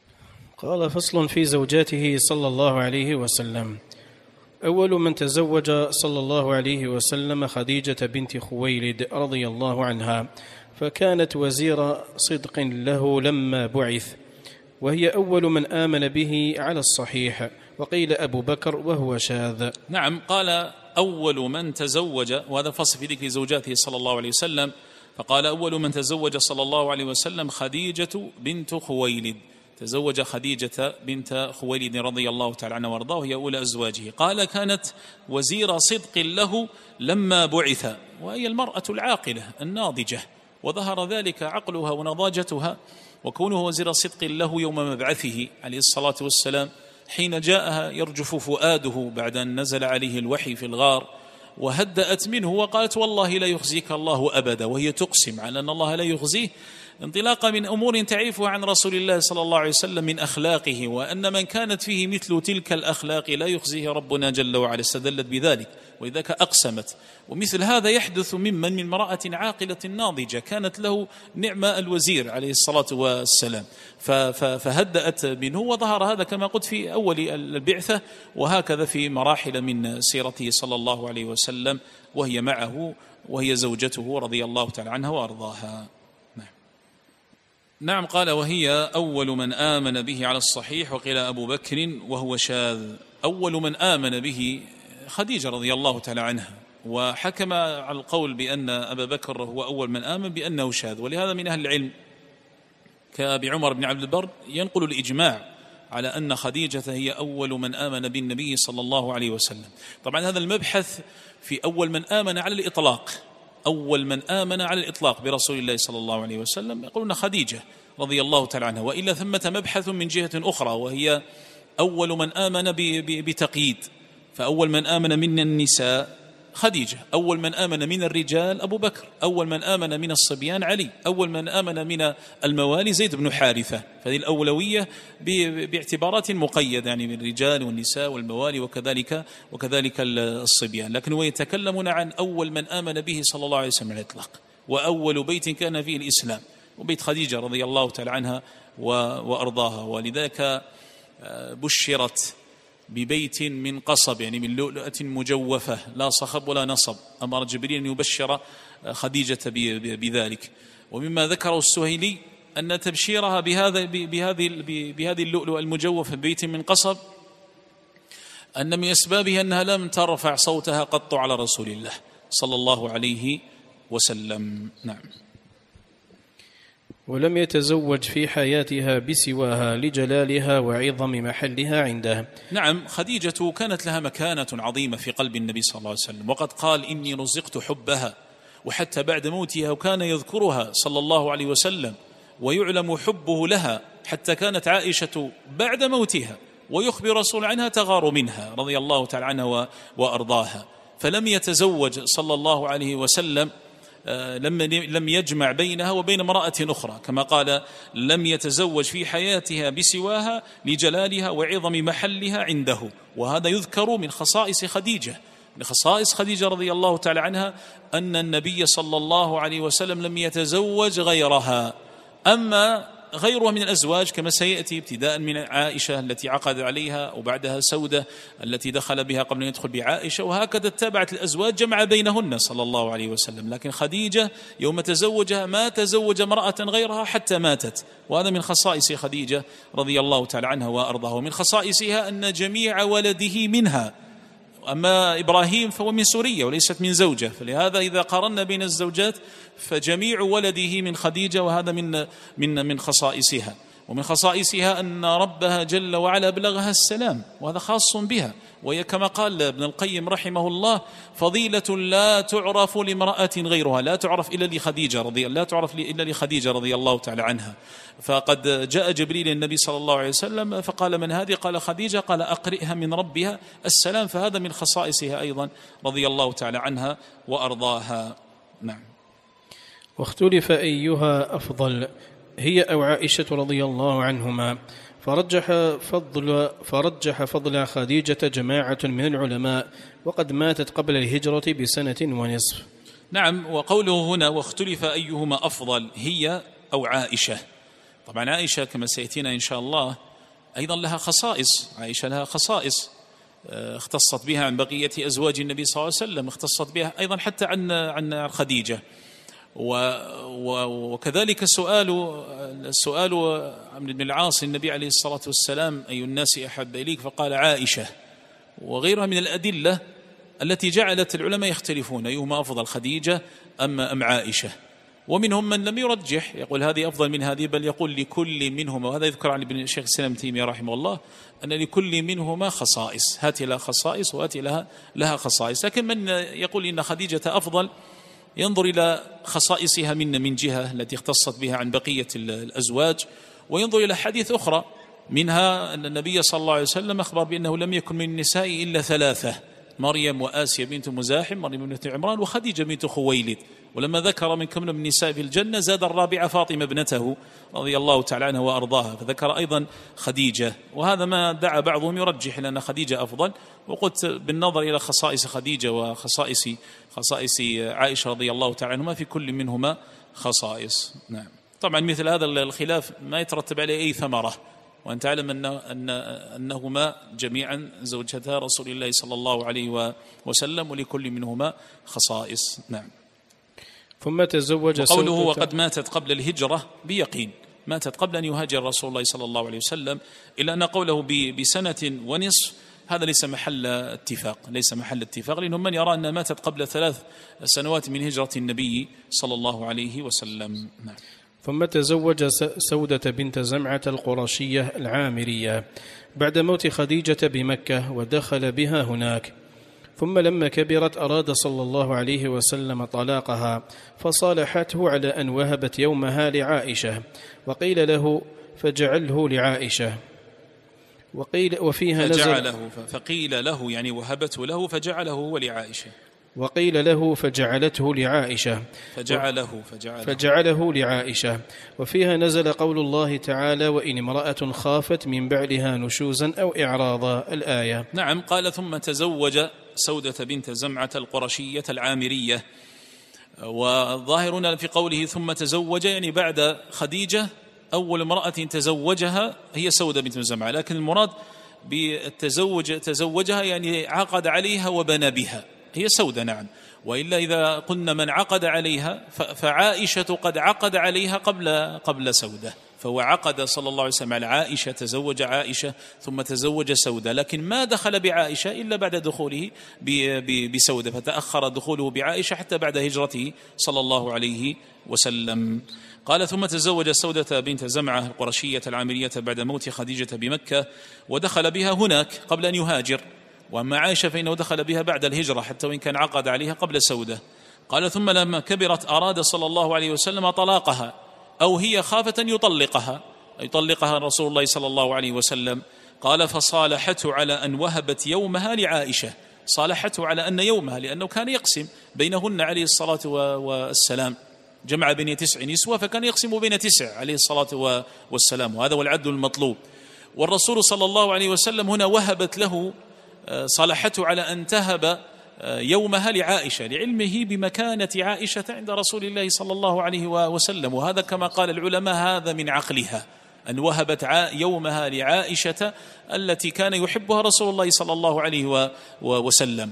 قال: فصل في زوجاته صلى الله عليه وسلم. أول من تزوج صلى الله عليه وسلم خديجة بنت خويلد رضي الله عنها، فكانت وزير صدق له لما بعث، وهي أول من آمن به على الصحيح، وقيل أبو بكر وهو شاذ. نعم. قال أول من تزوج، وهذا فصل في ذكر زوجاته صلى الله عليه وسلم، فقال أول من تزوج صلى الله عليه وسلم خديجة بنت خويلد، تزوج خديجة بنت خويلد رضي الله تعالى عنها وارضاه، وهي أولى أزواجه. قال كانت وزير صدق له لما بعث، وهي المرأة العاقلة الناضجة، وظهر ذلك عقلها ونضاجتها، وكونه وزير صدق له يوم مبعثه عليه الصلاة والسلام، حين جاءها يرجف فؤاده بعد أن نزل عليه الوحي في الغار، وهدأت منه وقالت: والله لا يخزيك الله أبدا، وهي تقسم على أن الله لا يخزيه، انطلاقا من أمور تعرفها عن رسول الله صلى الله عليه وسلم من أخلاقه، وأن من كانت فيه مثل تلك الأخلاق لا يخزيه ربنا جل وعلا، استدلت بذلك ولذلك أقسمت. ومثل هذا يحدث من امرأة عاقلة ناضجة كانت له نعمة الوزير عليه الصلاة والسلام، فهدأت منه، وظهر هذا كما قلت في أول البعثة، وهكذا في مراحل من سيرته صلى الله عليه وسلم وهي معه، وهي زوجته رضي الله تعالى عنها وأرضاها. نعم. قال وهي أول من آمن به على الصحيح، وقيل أبو بكر وهو شاذ. أول من آمن به خديجة رضي الله تعالى عنها، وحكم على القول بأن أبا بكر هو أول من آمن بأنه شاذ. ولهذا من أهل العلم كأبي عمر بن عبد البر ينقل الإجماع على أن خديجة هي أول من آمن بالنبي صلى الله عليه وسلم. طبعا هذا المبحث في أول من آمن على الإطلاق، أول من آمن على الإطلاق برسول الله صلى الله عليه وسلم يقولون خديجة رضي الله تعالى عنها، وإلا ثمة مبحث من جهة أخرى، وهي أول من آمن بتقييد. فأول من آمن من النساء خديجة، أول من آمن من الرجال أبو بكر، أول من آمن من الصبيان علي، أول من آمن من الموالي زيد بن حارثة. فهذه الأولوية باعتبارات مقيدة، يعني من الرجال والنساء والموالي وكذلك الصبيان. لكن هو يتكلمون عن أول من آمن به صلى الله عليه وسلم على الإطلاق، وأول بيت كان فيه الإسلام وبيت خديجة رضي الله تعالى عنها وأرضاها. ولذلك بشرت ببيت من قصب، يعني من لؤلؤة مجوفة لا صخب ولا نصب، أمر جبريل أن يبشر خديجة بذلك. ومما ذكره السهيلي أن تبشيرها بهذه اللؤلؤة المجوفة ببيت من قصب أن من أسبابها أنها لم ترفع صوتها قط على رسول الله صلى الله عليه وسلم. نعم. ولم يتزوج في حياتها بسواها لجلالها وعظم محلها عنده. نعم. خديجة كانت لها مكانة عظيمة في قلب النبي صلى الله عليه وسلم، وقد قال إني رزقت حبها، وحتى بعد موتها وكان يذكرها صلى الله عليه وسلم ويعلم حبه لها، حتى كانت عائشة بعد موتها ويخبر رسول عنها تغار منها رضي الله تعالى عنها وأرضاها. فلم يتزوج صلى الله عليه وسلم، لم يجمع بينها وبين امرأة أخرى، كما قال لم يتزوج في حياتها بسواها لجلالها وعظم محلها عنده. وهذا يذكر من خصائص خديجة، من خصائص خديجة رضي الله تعالى عنها أن النبي صلى الله عليه وسلم لم يتزوج غيرها. أما غيرها من الأزواج كما سيأتي ابتداء من عائشة التي عقد عليها، وبعدها سودة التي دخل بها قبل أن يدخل بعائشة، وهكذا اتبعت الأزواج جمع بينهن صلى الله عليه وسلم. لكن خديجة يوم تزوجها ما تزوج امرأة غيرها حتى ماتت، وهذا من خصائص خديجة رضي الله تعالى عنها وأرضاها. ومن خصائصها أن جميع ولده منها، أما إبراهيم فهو من سورية وليست من زوجة، فلهذا إذا قارنا بين الزوجات فجميع ولده من خديجة، وهذا من خصائصها. ومن خصائصها أن ربها جل وعلا أبلغها السلام، وهذا خاص بها، وهي كما قال ابن القيم رحمه الله فضيلة لا تعرف لامرأة غيرها، لا تعرف إلا لخديجة رضي الله تعالى عنها. فقد جاء جبريل النبي صلى الله عليه وسلم فقال من هذه؟ قال خديجة. قال أقرئها من ربها السلام، فهذا من خصائصها أيضا رضي الله تعالى عنها وأرضاها. نعم. واختلف أيها أفضل، هي أو عائشة رضي الله عنهما، فرجح فضل خديجة جماعة من العلماء، وقد ماتت قبل الهجرة بسنة ونصف. نعم. وقوله هنا واختلف أيهما أفضل، هي أو عائشة. طبعا عائشة كما سيأتينا إن شاء الله أيضا لها خصائص، عائشة لها خصائص اختصت بها عن بقية أزواج النبي صلى الله عليه وسلم، اختصت بها أيضا حتى عن خديجة. وكذلك السؤال عمرو بن العاص النبي عليه الصلاة والسلام أي الناس أحب إليك؟ فقال عائشة. وغيرها من الأدلة التي جعلت العلماء يختلفون أيهما أفضل، خديجة أم عائشة. ومنهم من لم يرجح يقول هذه أفضل من هذه، بل يقول لكل منهما، وهذا يذكر عن ابن الشيخ الإسلام ابن تيمية رحمه الله أن لكل منهما خصائص، هاتي لها خصائص وهاتي لها خصائص. لكن من يقول إن خديجة أفضل ينظر إلى خصائصها من جهة التي اختصت بها عن بقية الأزواج، وينظر إلى حديث أخرى منها أن النبي صلى الله عليه وسلم أخبر بأنه لم يكن من النساء إلا ثلاثة: مريم وآسيا بنت مزاحم، مريم بنت عمران، وخديجة بنت خويلد. ولما ذكر من كم من النساء في الجنة زاد الرابعة فاطمة ابنته رضي الله تعالى عنها وأرضاها، فذكر أيضا خديجة. وهذا ما دعا بعضهم يرجح لأن خديجة أفضل. وقلت بالنظر إلى خصائص خديجة وخصائص عائشة رضي الله تعالى عنهما في كل منهما خصائص. نعم. طبعا مثل هذا الخلاف ما يترتب عليه أي ثمرة، وأن تعلم أنهما جميعا زوجتا رسول الله صلى الله عليه وسلم، ولكل منهما خصائص. نعم. ثم تزوج قوله وقد ماتت قبل الهجرة بيقين، ماتت قبل أن يهاجر رسول الله صلى الله عليه وسلم، إلا أن قوله بسنة ونصف هذا ليس محل اتفاق، لأنهم من يرى أنها ماتت قبل 3 سنوات من هجرة النبي صلى الله عليه وسلم. نعم. ثم تزوج سودة بنت زمعة القرشية العامرية بعد موت خديجة بمكة، ودخل بها هناك. ثم لما كبرت أراد صلى الله عليه وسلم طلاقها، فصالحته على أن وهبت يومها لعائشة، وقيل له فجعله لعائشة. وفيها فقيل له يعني وهبته له فجعله هو لعائشة، وقيل له فجعلته لعائشة، فجعله لعائشة. وفيها نزل قول الله تعالى: وإن امرأة خافت من بعلها نشوزا أو إعراضا، الآية. نعم. قال ثم تزوج سودة بنت زمعة القرشية العامرية. وظاهرنا في قوله ثم تزوج يعني بعد خديجة أول امرأة تزوجها هي سودة بنت زمعة، لكن المراد بالتزوج تزوجها يعني عقد عليها وبنى بها، هي سودة. نعم. وإلا إذا قلنا من عقد عليها فعائشة قد عقد عليها قبل سودة، فهو عقد صلى الله عليه وسلم على عائشة، تزوج عائشة ثم تزوج سودة، لكن ما دخل بعائشة إلا بعد دخوله بسودة، فتأخر دخوله بعائشة حتى بعد هجرته صلى الله عليه وسلم. قال ثم تزوج سودة بنت زمعة القرشية العامرية بعد موت خديجة بمكة، ودخل بها هناك قبل أن يهاجر. وأما عائشة فإنه دخل بها بعد الهجرة حتى وإن كان عقد عليها قبل سودة. قال ثم لما كبرت أراد صلى الله عليه وسلم طلاقها، أو هي خافت أن يطلقها رسول الله صلى الله عليه وسلم. قال فصالحته على أن وهبت يومها لعائشة، صالحته على أن يومها، لأنه كان يقسم بينهن عليه الصلاة والسلام، جمع بين 9 نسوة فكان يقسم بين 9 عليه الصلاة والسلام، وهذا هو العدل المطلوب. والرسول صلى الله عليه وسلم هنا وهبت له، صالحته على أن تهب يومها لعائشة لعلمه بمكانة عائشة عند رسول الله صلى الله عليه وسلم. وهذا كما قال العلماء هذا من عقلها، أن وهبت يومها لعائشة التي كان يحبها رسول الله صلى الله عليه وسلم.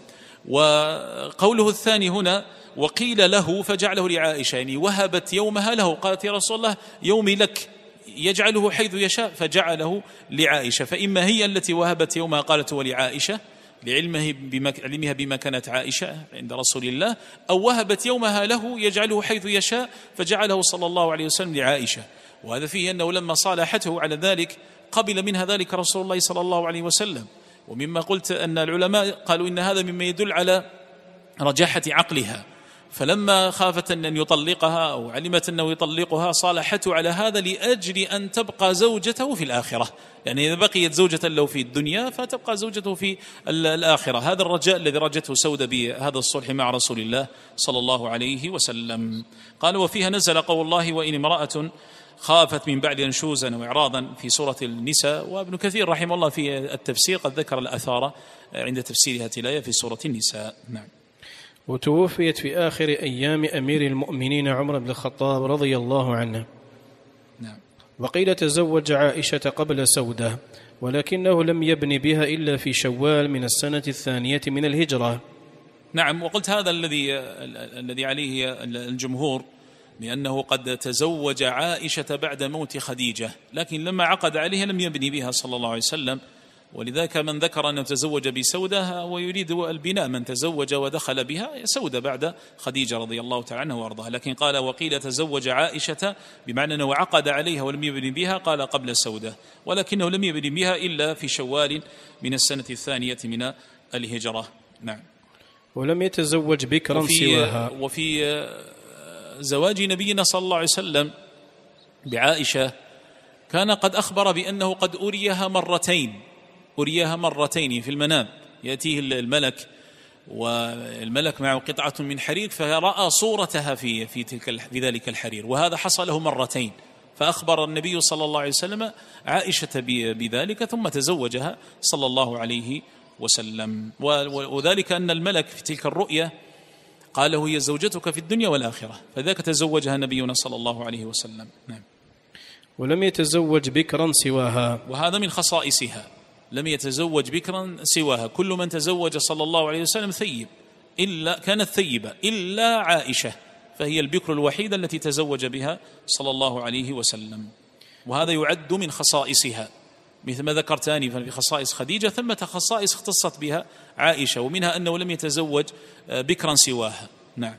وقوله الثاني هنا وقيل له فجعله لعائشة، يعني وهبت يومها له، قالت يا رسول الله يومي لك، يجعله حيث يشاء فجعله لعائشة. فإما هي التي وهبت يومها قالت هو لعائشة علمها بمكانة عائشة عند رسول الله، أو وهبت يومها له يجعله حيث يشاء فجعله صلى الله عليه وسلم لعائشة. وهذا فيه أنه لما صالحته على ذلك قبل منها ذلك رسول الله صلى الله عليه وسلم. ومما قلت أن العلماء قالوا إن هذا مما يدل على رجاحة عقلها، فلما خافت أن يطلقها أو علمت أنه يطلقها صالحته على هذا لأجل أن تبقى زوجته في الآخرة، يعني إذا بقيت زوجة له في الدنيا فتبقى زوجته في الآخرة. هذا الرجاء الذي رجته سودة بهذا الصلح مع رسول الله صلى الله عليه وسلم. قال وفيها نزل قول الله وإن امرأة خافت من بعد نشوزا وإعراضا في سورة النساء. وابن كثير رحمه الله في التفسير قد ذكر الأثار عند تفسير هذه الآية في سورة النساء. نعم. وتوفيت في آخر أيام أمير المؤمنين عمر بن الخطاب رضي الله عنه. نعم. وقيل تزوج عائشة قبل سودة، ولكنه لم يبن بها إلا في شوال من السنة الثانية من الهجرة. نعم. وقلت هذا الذي عليه الجمهور، لأنه قد تزوج عائشة بعد موت خديجة، لكن لما عقد عليها لم يبني بها صلى الله عليه وسلم. ولذلك من ذكر أنه تزوج بسودة ويريد البناء، من تزوج ودخل بها سودة بعد خديجة رضي الله تعالى عنها وأرضاها. لكن قال وقيل تزوج عائشة بمعنى أنه عقد عليها ولم يبني بها، قال قبل سودة، ولكنه لم يبني بها إلا في شوال من السنة الثانية من الهجرة. نعم. ولم يتزوج بكرا سواها. وفي زواج نبينا صلى الله عليه وسلم بعائشة كان قد أخبر بأنه قد أريها مرتين في المنام، يأتيه الملك والملك معه قطعة من حرير فرأى صورتها في ذلك الحرير، وهذا حصل له مرتين، فأخبر النبي صلى الله عليه وسلم عائشة بذلك ثم تزوجها صلى الله عليه وسلم. وذلك أن الملك في تلك الرؤية قال له هي زوجتك في الدنيا والآخرة، فذاك تزوجها نبينا صلى الله عليه وسلم. نعم. ولم يتزوج بكرا سواها، وهذا من خصائصها، لم يتزوج بكرا سواها. كل من تزوج صلى الله عليه وسلم ثيب، كانت ثيبة إلا عائشة، فهي البكر الوحيدة التي تزوج بها صلى الله عليه وسلم. وهذا يعد من خصائصها، مثل ما ذكرت آنفا في خصائص خديجة ثمة خصائص اختصت بها عائشة، ومنها أنه لم يتزوج بكرا سواها. نعم.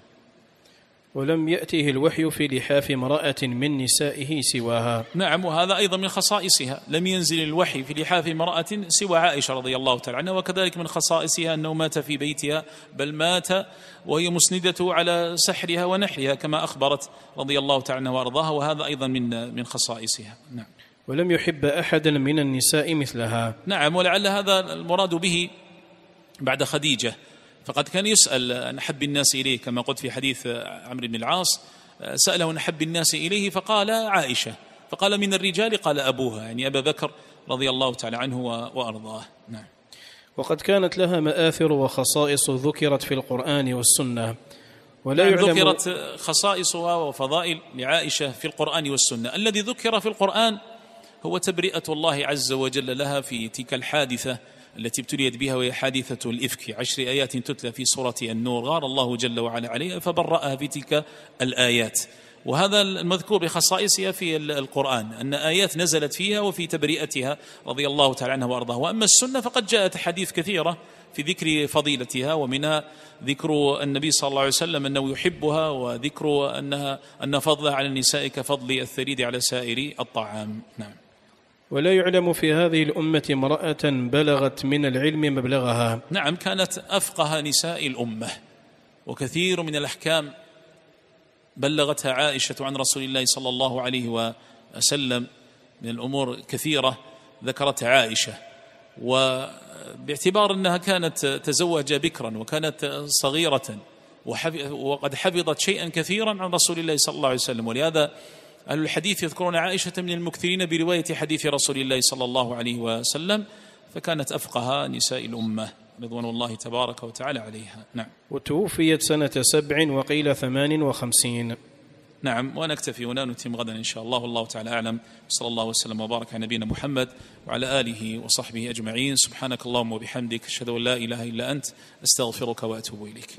ولم يأته الوحي في لحاف امرأة من نسائه سواها. نعم. وهذا أيضا من خصائصها، لم ينزل الوحي في لحاف امرأة سوى عائشة رضي الله تعالى عنها. وكذلك من خصائصها أنه مات في بيتها، بل مات وهي مسندته على سحرها ونحرها كما أخبرت رضي الله تعالى عنها وأرضاها، وهذا أيضا من خصائصها. نعم. ولم يحب أحدا من النساء مثلها. نعم. ولعل هذا المراد به بعد خديجة، فقد كان يسأل عن أحب الناس إليه كما قلت في حديث عمرو بن العاص، سأله عن أحب الناس إليه فقال عائشة، فقال من الرجال قال أبوها، يعني أبا بكر رضي الله تعالى عنه وأرضاه. نعم. وقد كانت لها مآثر وخصائص ذكرت في القرآن والسنة، ولا نعم. يعلم. ذكرت خصائصها وفضائل لعائشة في القرآن والسنة. الذي ذكر في القرآن هو تبرئة الله عز وجل لها في تلك الحادثة التي ابتليت بها، وهي حادثة الإفك، 10 آيات تتلى في سورة النور، غار الله جل وعلا عليها فبرأها في تلك الآيات. وهذا المذكور بخصائصها في القرآن، أن آيات نزلت فيها وفي تبرئتها رضي الله تعالى عنها وأرضاها. وأما السنة فقد جاءت حديث كثيرة في ذكر فضيلتها، ومنها ذكر النبي صلى الله عليه وسلم أنه يحبها، وذكر أن فضلها على النساء كفضل الثريد على سائر الطعام. نعم. ولا يعلم في هذه الأمة امرأة بلغت من العلم مبلغها. نعم. كانت أفقه نساء الأمة، وكثير من الأحكام بلغتها عائشة عن رسول الله صلى الله عليه وسلم، من الأمور كثيرة ذكرتها عائشة، وباعتبار أنها كانت تزوج بكرا وكانت صغيرة وقد حفظت شيئا كثيرا عن رسول الله صلى الله عليه وسلم. ولهذا أهل الحديث يذكرون عائشة من المكثرين برواية حديث رسول الله صلى الله عليه وسلم، فكانت أفقه نساء الأمة. رضوان الله تبارك وتعالى عليها. نعم. وتوفيت سنة 7 وقيل 58. نعم. ونكتفي هنا، نتم غدا إن شاء الله، والله تعالى أعلم. صلى الله وسلم وبارك على نبينا محمد وعلى آله وصحبه أجمعين. سبحانك اللهم وبحمدك، أشهد أن لا إله إلا أنت، أستغفرك وأتوب إليك.